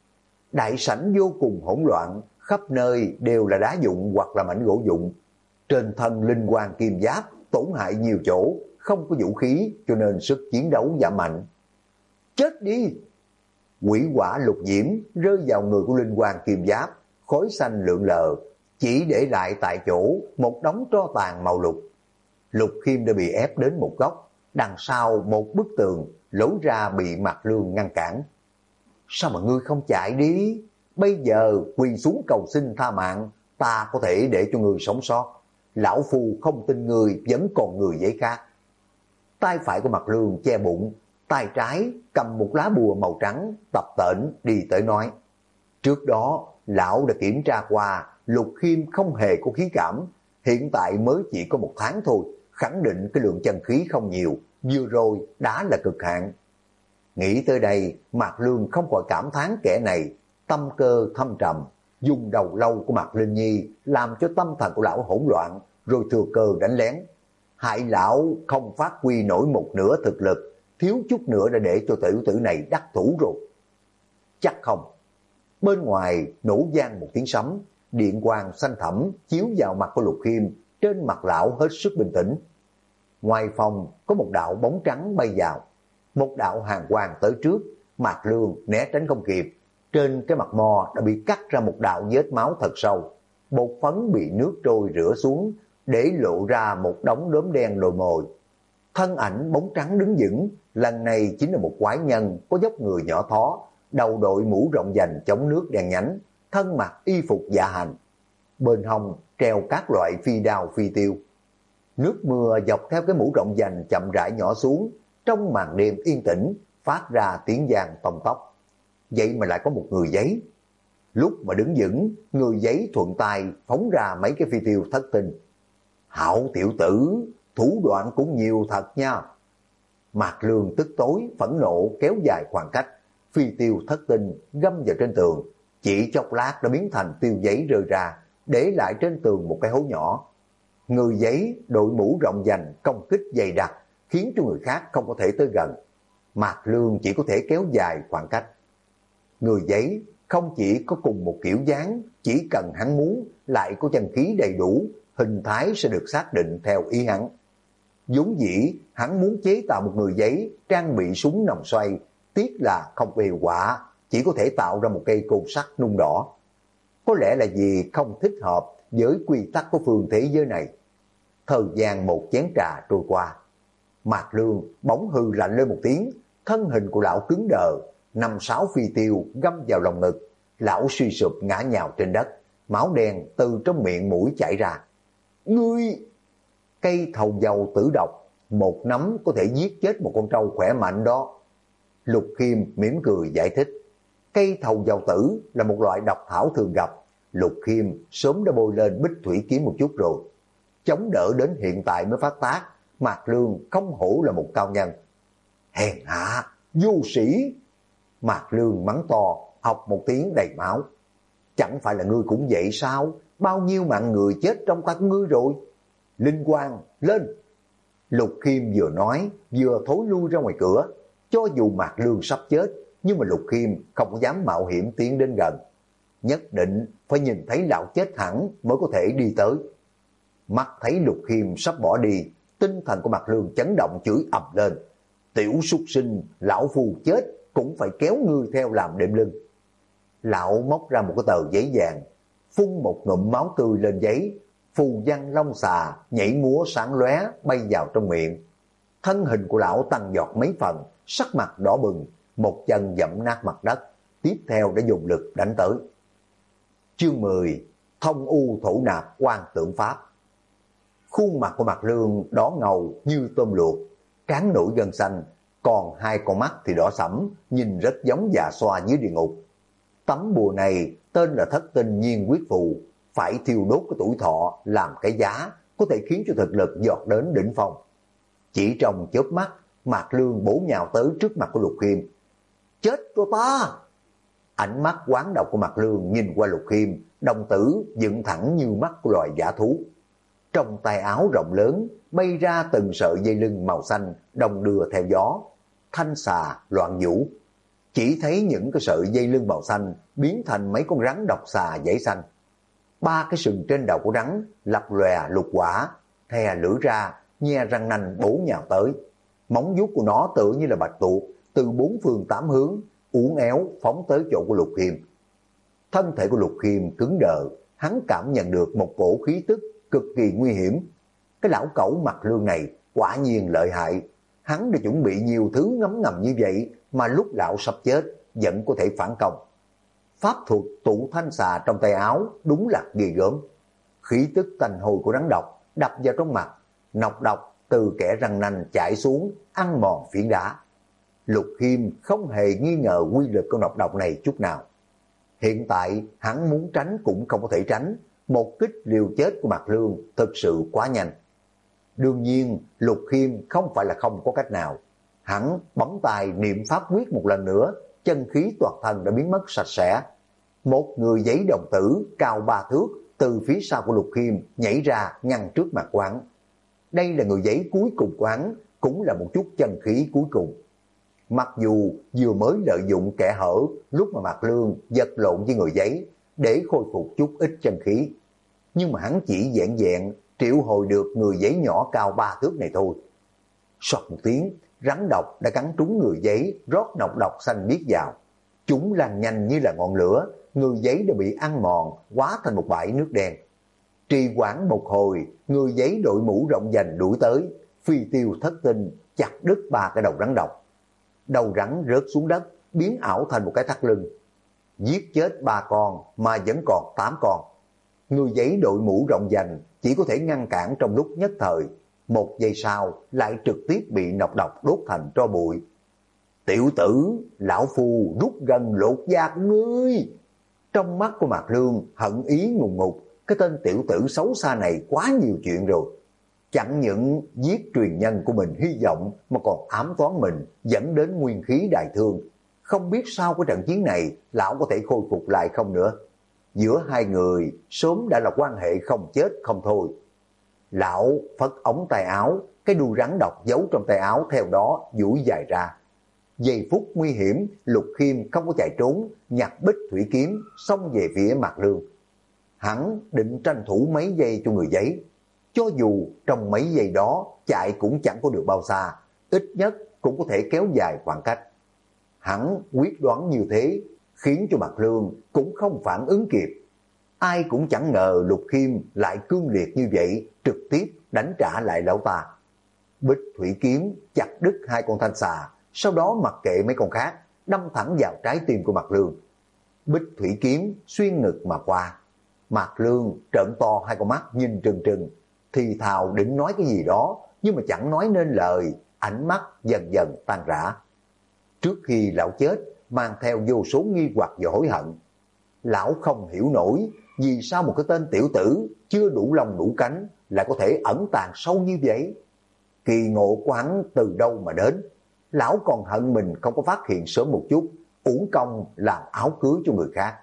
Đại sảnh vô cùng hỗn loạn, khắp nơi đều là đá dụng hoặc là mảnh gỗ dụng. Trên thân linh quang kim giáp tổn hại nhiều chỗ, không có vũ khí cho nên sức chiến đấu giảm mạnh. Chết đi! Quỷ quả lục diễm rơi vào người của linh quang kim giáp, khói xanh lượn lờ, chỉ để lại tại chỗ một đống tro tàn màu lục. Lục Khiêm đã bị ép đến một góc, đằng sau một bức tường, lối ra bị Mạc Lương ngăn cản. Sao mà ngươi không chạy đi? Bây giờ quỳ xuống cầu xin tha mạng, ta có thể để cho ngươi sống sót. Lão Phu không tin ngươi vẫn còn người giấy khác. Tay phải của Mạc Lương che bụng, tay trái cầm một lá bùa màu trắng, tập tễnh đi tới nói. Trước đó, lão đã kiểm tra qua, Lục Khiêm không hề có khí cảm, hiện tại mới chỉ có 1 tháng thôi, khẳng định cái lượng chân khí không nhiều, vừa rồi đã là cực hạn. Nghĩ tới đây, Mạc Lương không khỏi cảm thán kẻ này, tâm cơ thâm trầm, dùng đầu lâu của Mạc Linh Nhi làm cho tâm thần của lão hỗn loạn, rồi thừa cơ đánh lén. Hại lão không phát huy nổi một nửa thực lực, thiếu chút nữa đã để cho tiểu tử này đắc thủ rồi. Chắc không. Bên ngoài nổ vang một tiếng sấm, điện quang xanh thẳm chiếu vào mặt của Lục Khiêm, trên mặt lão hết sức bình tĩnh. Ngoài phòng có một đạo bóng trắng bay vào, một đạo hàn quang tới trước, Mạc Lương né tránh không kịp, trên cái mặt mò đã bị cắt ra một đạo vết máu thật sâu, bột phấn bị nước trôi rửa xuống, để lộ ra một đống đốm đen đồi mồi. Thân ảnh bóng trắng đứng vững, lần này chính là một quái nhân có dốc người nhỏ thó, đầu đội mũ rộng vành chống nước đen nhánh, thân mặc y phục dạ hành. Bên hông treo các loại phi đao phi tiêu. Nước mưa dọc theo cái mũ rộng vành chậm rãi nhỏ xuống, trong màn đêm yên tĩnh, phát ra tiếng vang tông tóc. Vậy mà lại có một người giấy. Lúc mà đứng vững, người giấy thuận tay phóng ra mấy cái phi tiêu thất tinh. Hạo tiểu tử, thủ đoạn cũng nhiều thật nha. Mạc Lương tức tối, phẫn nộ kéo dài khoảng cách, phi tiêu thất tinh găm vào trên tường, chỉ chốc lát đã biến thành tiêu giấy rơi ra, để lại trên tường một cái hố nhỏ. Người giấy đội mũ rộng vành công kích dày đặc, khiến cho người khác không có thể tới gần. Mạc Lương chỉ có thể kéo dài khoảng cách. Người giấy không chỉ có cùng một kiểu dáng, chỉ cần hắn muốn lại có chân khí đầy đủ, hình thái sẽ được xác định theo ý hắn. Vốn dĩ hắn muốn chế tạo một người giấy trang bị súng nòng xoay, tiếc là không có hiệu quả, chỉ có thể tạo ra một cây côn sắt nung đỏ. Có lẽ là vì không thích hợp với quy tắc của phương thế giới này. Thời gian một chén trà trôi qua, Mạc Lương bỗng hư lạnh lên một tiếng, thân hình của lão cứng đờ, 5-6 phi tiêu găm vào lòng ngực, lão suy sụp ngã nhào trên đất, máu đen từ trong miệng mũi chảy ra. Ngươi! Cây thầu dầu tử độc, một nắm có thể giết chết một con trâu khỏe mạnh đó. Lục Khiêm mỉm cười giải thích. Cây thầu dầu tử là một loại độc thảo thường gặp, Lục Khiêm sớm đã bôi lên Bích Thủy Kiếm một chút rồi. Chống đỡ đến hiện tại mới phát tác, Mạc Lương không hổ là một cao nhân. Hèn hạ, vô sĩ! Mạc Lương mắng to, học một tiếng đầy máu. Chẳng phải là ngươi cũng vậy sao? Bao nhiêu mạng người chết trong tay ngươi rồi? Linh Quang, lên! Lục Khiêm vừa nói, vừa thối lui ra ngoài cửa. Cho dù Mạc Lương sắp chết, nhưng mà Lục Khiêm không dám mạo hiểm tiến đến gần. Nhất định phải nhìn thấy lão chết hẳn mới có thể đi tới. Mắt thấy Lục Khiêm sắp bỏ đi, tinh thần của Mạc Lương chấn động chửi ầm lên. Tiểu súc sinh, lão phu chết cũng phải kéo ngươi theo làm đệm lưng. Lão móc ra một cái tờ giấy vàng, phun một ngụm máu tươi lên giấy, phù văn long xà nhảy múa sáng lóe bay vào trong miệng. Thân hình của lão tăng giọt mấy phần, sắc mặt đỏ bừng, một chân dẫm nát mặt đất, tiếp theo đã dùng lực đánh tới. Chương 10: Thông u thổ nạp quan tượng pháp. Khuôn mặt của Mạc Lương đỏ ngầu như tôm luộc, trán nổi gân xanh, còn hai con mắt thì đỏ sẫm, nhìn rất giống già xoa dưới địa ngục. Tấm bùa này tên là Thất Tinh Nhiên Quyết Phù, phải thiêu đốt cái tuổi thọ làm cái giá, có thể khiến cho thực lực giọt đến đỉnh phong. Chỉ trong chớp mắt, Mạc Lương bổ nhào tới trước mặt của Lục Khiêm. Chết cho ta! Ánh mắt quán độc của Mạc Lương nhìn qua Lục Khiêm, đồng tử dựng thẳng như mắt của loài dã thú. Trong tay áo rộng lớn bay ra từng sợi dây lưng màu xanh đồng đưa theo gió, thanh xà loạn vũ. Chỉ thấy những cái sợi dây lưng màu xanh biến thành mấy con rắn độc xà dãy xanh. Ba cái sừng trên đầu của rắn lập lòe lục quả, thè lưỡi ra, nhe răng nanh bổ nhào tới. Móng vuốt của nó tựa như là bạch tuộc, từ bốn phương tám hướng uốn éo phóng tới chỗ của Lục Khiêm. Thân thể của Lục Khiêm cứng đờ, hắn cảm nhận được một cổ khí tức cực kỳ nguy hiểm. Cái lão cẩu Mạc Lương này quả nhiên lợi hại, hắn đã chuẩn bị nhiều thứ ngấm ngầm như vậy mà lúc lão sắp chết vẫn có thể phản công. Pháp thuật tụ thanh xà trong tay áo đúng là ghê gớm. Khí tức tanh hôi của rắn độc đập vào trong mặt, nọc độc từ kẽ răng nanh chảy xuống ăn mòn phiến đá. Lục Khiêm không hề nghi ngờ quy lực của nọc độc này chút nào. Hiện tại hắn muốn tránh cũng không có thể tránh, một kích liều chết của Mạc Lương thực sự quá nhanh. Đương nhiên Lục Khiêm không phải là không có cách nào. Hắn bấm tay niệm pháp quyết một lần nữa, chân khí toàn thân đã biến mất sạch sẽ. Một người giấy đồng tử cao 3 thước từ phía sau của Lục Khiêm nhảy ra ngăn trước mặt quán. Đây là người giấy cuối cùng của hắn, cũng là một chút chân khí cuối cùng. Mặc dù vừa mới lợi dụng kẽ hở lúc mà Mạc Lương vật lộn với người giấy để khôi phục chút ít chân khí, nhưng mà hắn chỉ vẹn vẹn triệu hồi được người giấy nhỏ cao 3 thước này thôi. Soạt một tiếng, rắn độc đã cắn trúng người giấy, rót nọc độc xanh biếc vào. Chúng lan nhanh như là ngọn lửa, người giấy đã bị ăn mòn, hóa thành một bãi nước đen. Trì hoãn một hồi, người giấy đội mũ rộng vành đuổi tới, phi tiêu thất tinh chặt đứt 3 cái đầu rắn độc. Đầu rắn rớt xuống đất, biến ảo thành một cái thắt lưng. Giết chết 3 con mà vẫn còn 8 con. Người giấy đội mũ rộng vành chỉ có thể ngăn cản trong lúc nhất thời, 1 giây sau lại trực tiếp bị nọc độc đốt thành tro bụi. Tiểu tử, lão phu rút gần lột da của ngươi. Trong mắt của Mạc Lương hận ý ngùng ngục, cái tên tiểu tử xấu xa này quá nhiều chuyện rồi. chẳng những giết truyền nhân của mình hy vọng mà còn ám toán mình, dẫn đến nguyên khí đại thương. Không biết sau cái trận chiến này lão có thể khôi phục lại không nữa. Giữa hai người sớm đã là quan hệ không chết không thôi. Lão phất ống tay áo, cái đuôi rắn độc giấu trong tay áo theo đó duỗi dài ra. Giây phút nguy hiểm, Lục Khiêm không có chạy trốn, nhặt bích thủy kiếm xông về phía Mạc Lương. Hắn định tranh thủ mấy giây cho người giấy. Cho dù trong mấy giây đó chạy cũng chẳng có được bao xa, ít nhất cũng có thể kéo dài khoảng cách. Hắn quyết đoán như thế, khiến cho Mạc Lương cũng không phản ứng kịp. Ai cũng chẳng ngờ Lục Khiêm lại cương liệt như vậy, trực tiếp đánh trả lại lão ta. Bích thủy kiếm chặt đứt hai con thanh xà, sau đó mặc kệ mấy con khác, đâm thẳng vào trái tim của Mạc Lương. Bích thủy kiếm xuyên ngực mà qua. Mạc Lương trợn to hai con mắt nhìn trừng trừng, thì thào định nói cái gì đó, nhưng mà chẳng nói nên lời, ánh mắt dần dần tan rã. Trước khi lão chết, mang theo vô số nghi hoặc và hối hận. Lão không hiểu nổi, vì sao một cái tên tiểu tử chưa đủ lông đủ cánh lại có thể ẩn tàng sâu như vậy. Kỳ ngộ của hắn từ đâu mà đến? Lão còn hận mình không có phát hiện sớm một chút, uổng công làm áo cưới cho người khác.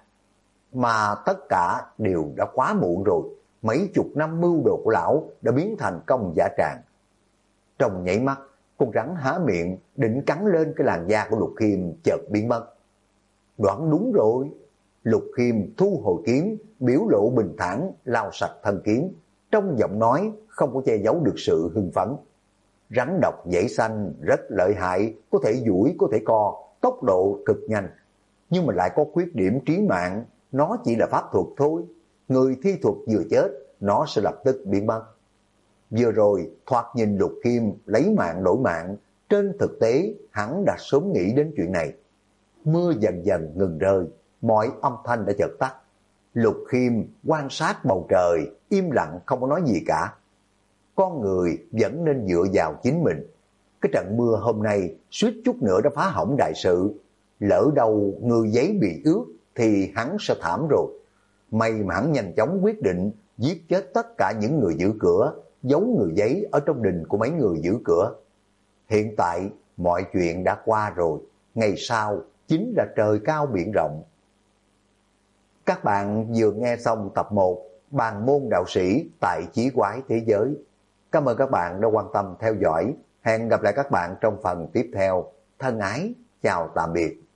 Mà tất cả đều đã quá muộn rồi, mấy chục năm mưu đồ của lão đã biến thành công dã tràng. Trong nhảy mắt, con rắn há miệng định cắn lên cái làn da của Lục Khiêm chợt biến mất. Đoán đúng rồi. Lục Khiêm thu hồi kiếm, biểu lộ bình thản lau sạch thân kiếm, trong giọng nói không có che giấu được sự hưng phấn. Rắn độc dãy xanh rất lợi hại, có thể duỗi có thể co, tốc độ cực nhanh, nhưng mà lại có khuyết điểm trí mạng, nó chỉ là pháp thuật thôi. Người thi thuật vừa chết, nó sẽ lập tức biến mất. Vừa rồi thoạt nhìn Lục Khiêm lấy mạng đổi mạng, trên thực tế hắn đã sớm nghĩ đến chuyện này. Mưa dần dần ngừng rơi, mọi âm thanh đã chợt tắt. Lục Khiêm quan sát bầu trời, im lặng không có nói gì cả. Con người vẫn nên dựa vào chính mình. Cái trận mưa hôm nay suýt chút nữa đã phá hỏng đại sự. Lỡ đâu người giấy bị ướt thì hắn sẽ thảm rồi. May mà hắn nhanh chóng quyết định giết chết tất cả những người giữ cửa, giấu người giấy ở trong đình của mấy người giữ cửa. Hiện tại mọi chuyện đã qua rồi, ngày sau chính là trời cao biển rộng. Các bạn vừa nghe xong tập 1 Bàn môn đạo sĩ tại Chí Quái Thế Giới. Cảm ơn các bạn đã quan tâm theo dõi. Hẹn gặp lại các bạn trong phần tiếp theo. Thân ái, chào tạm biệt.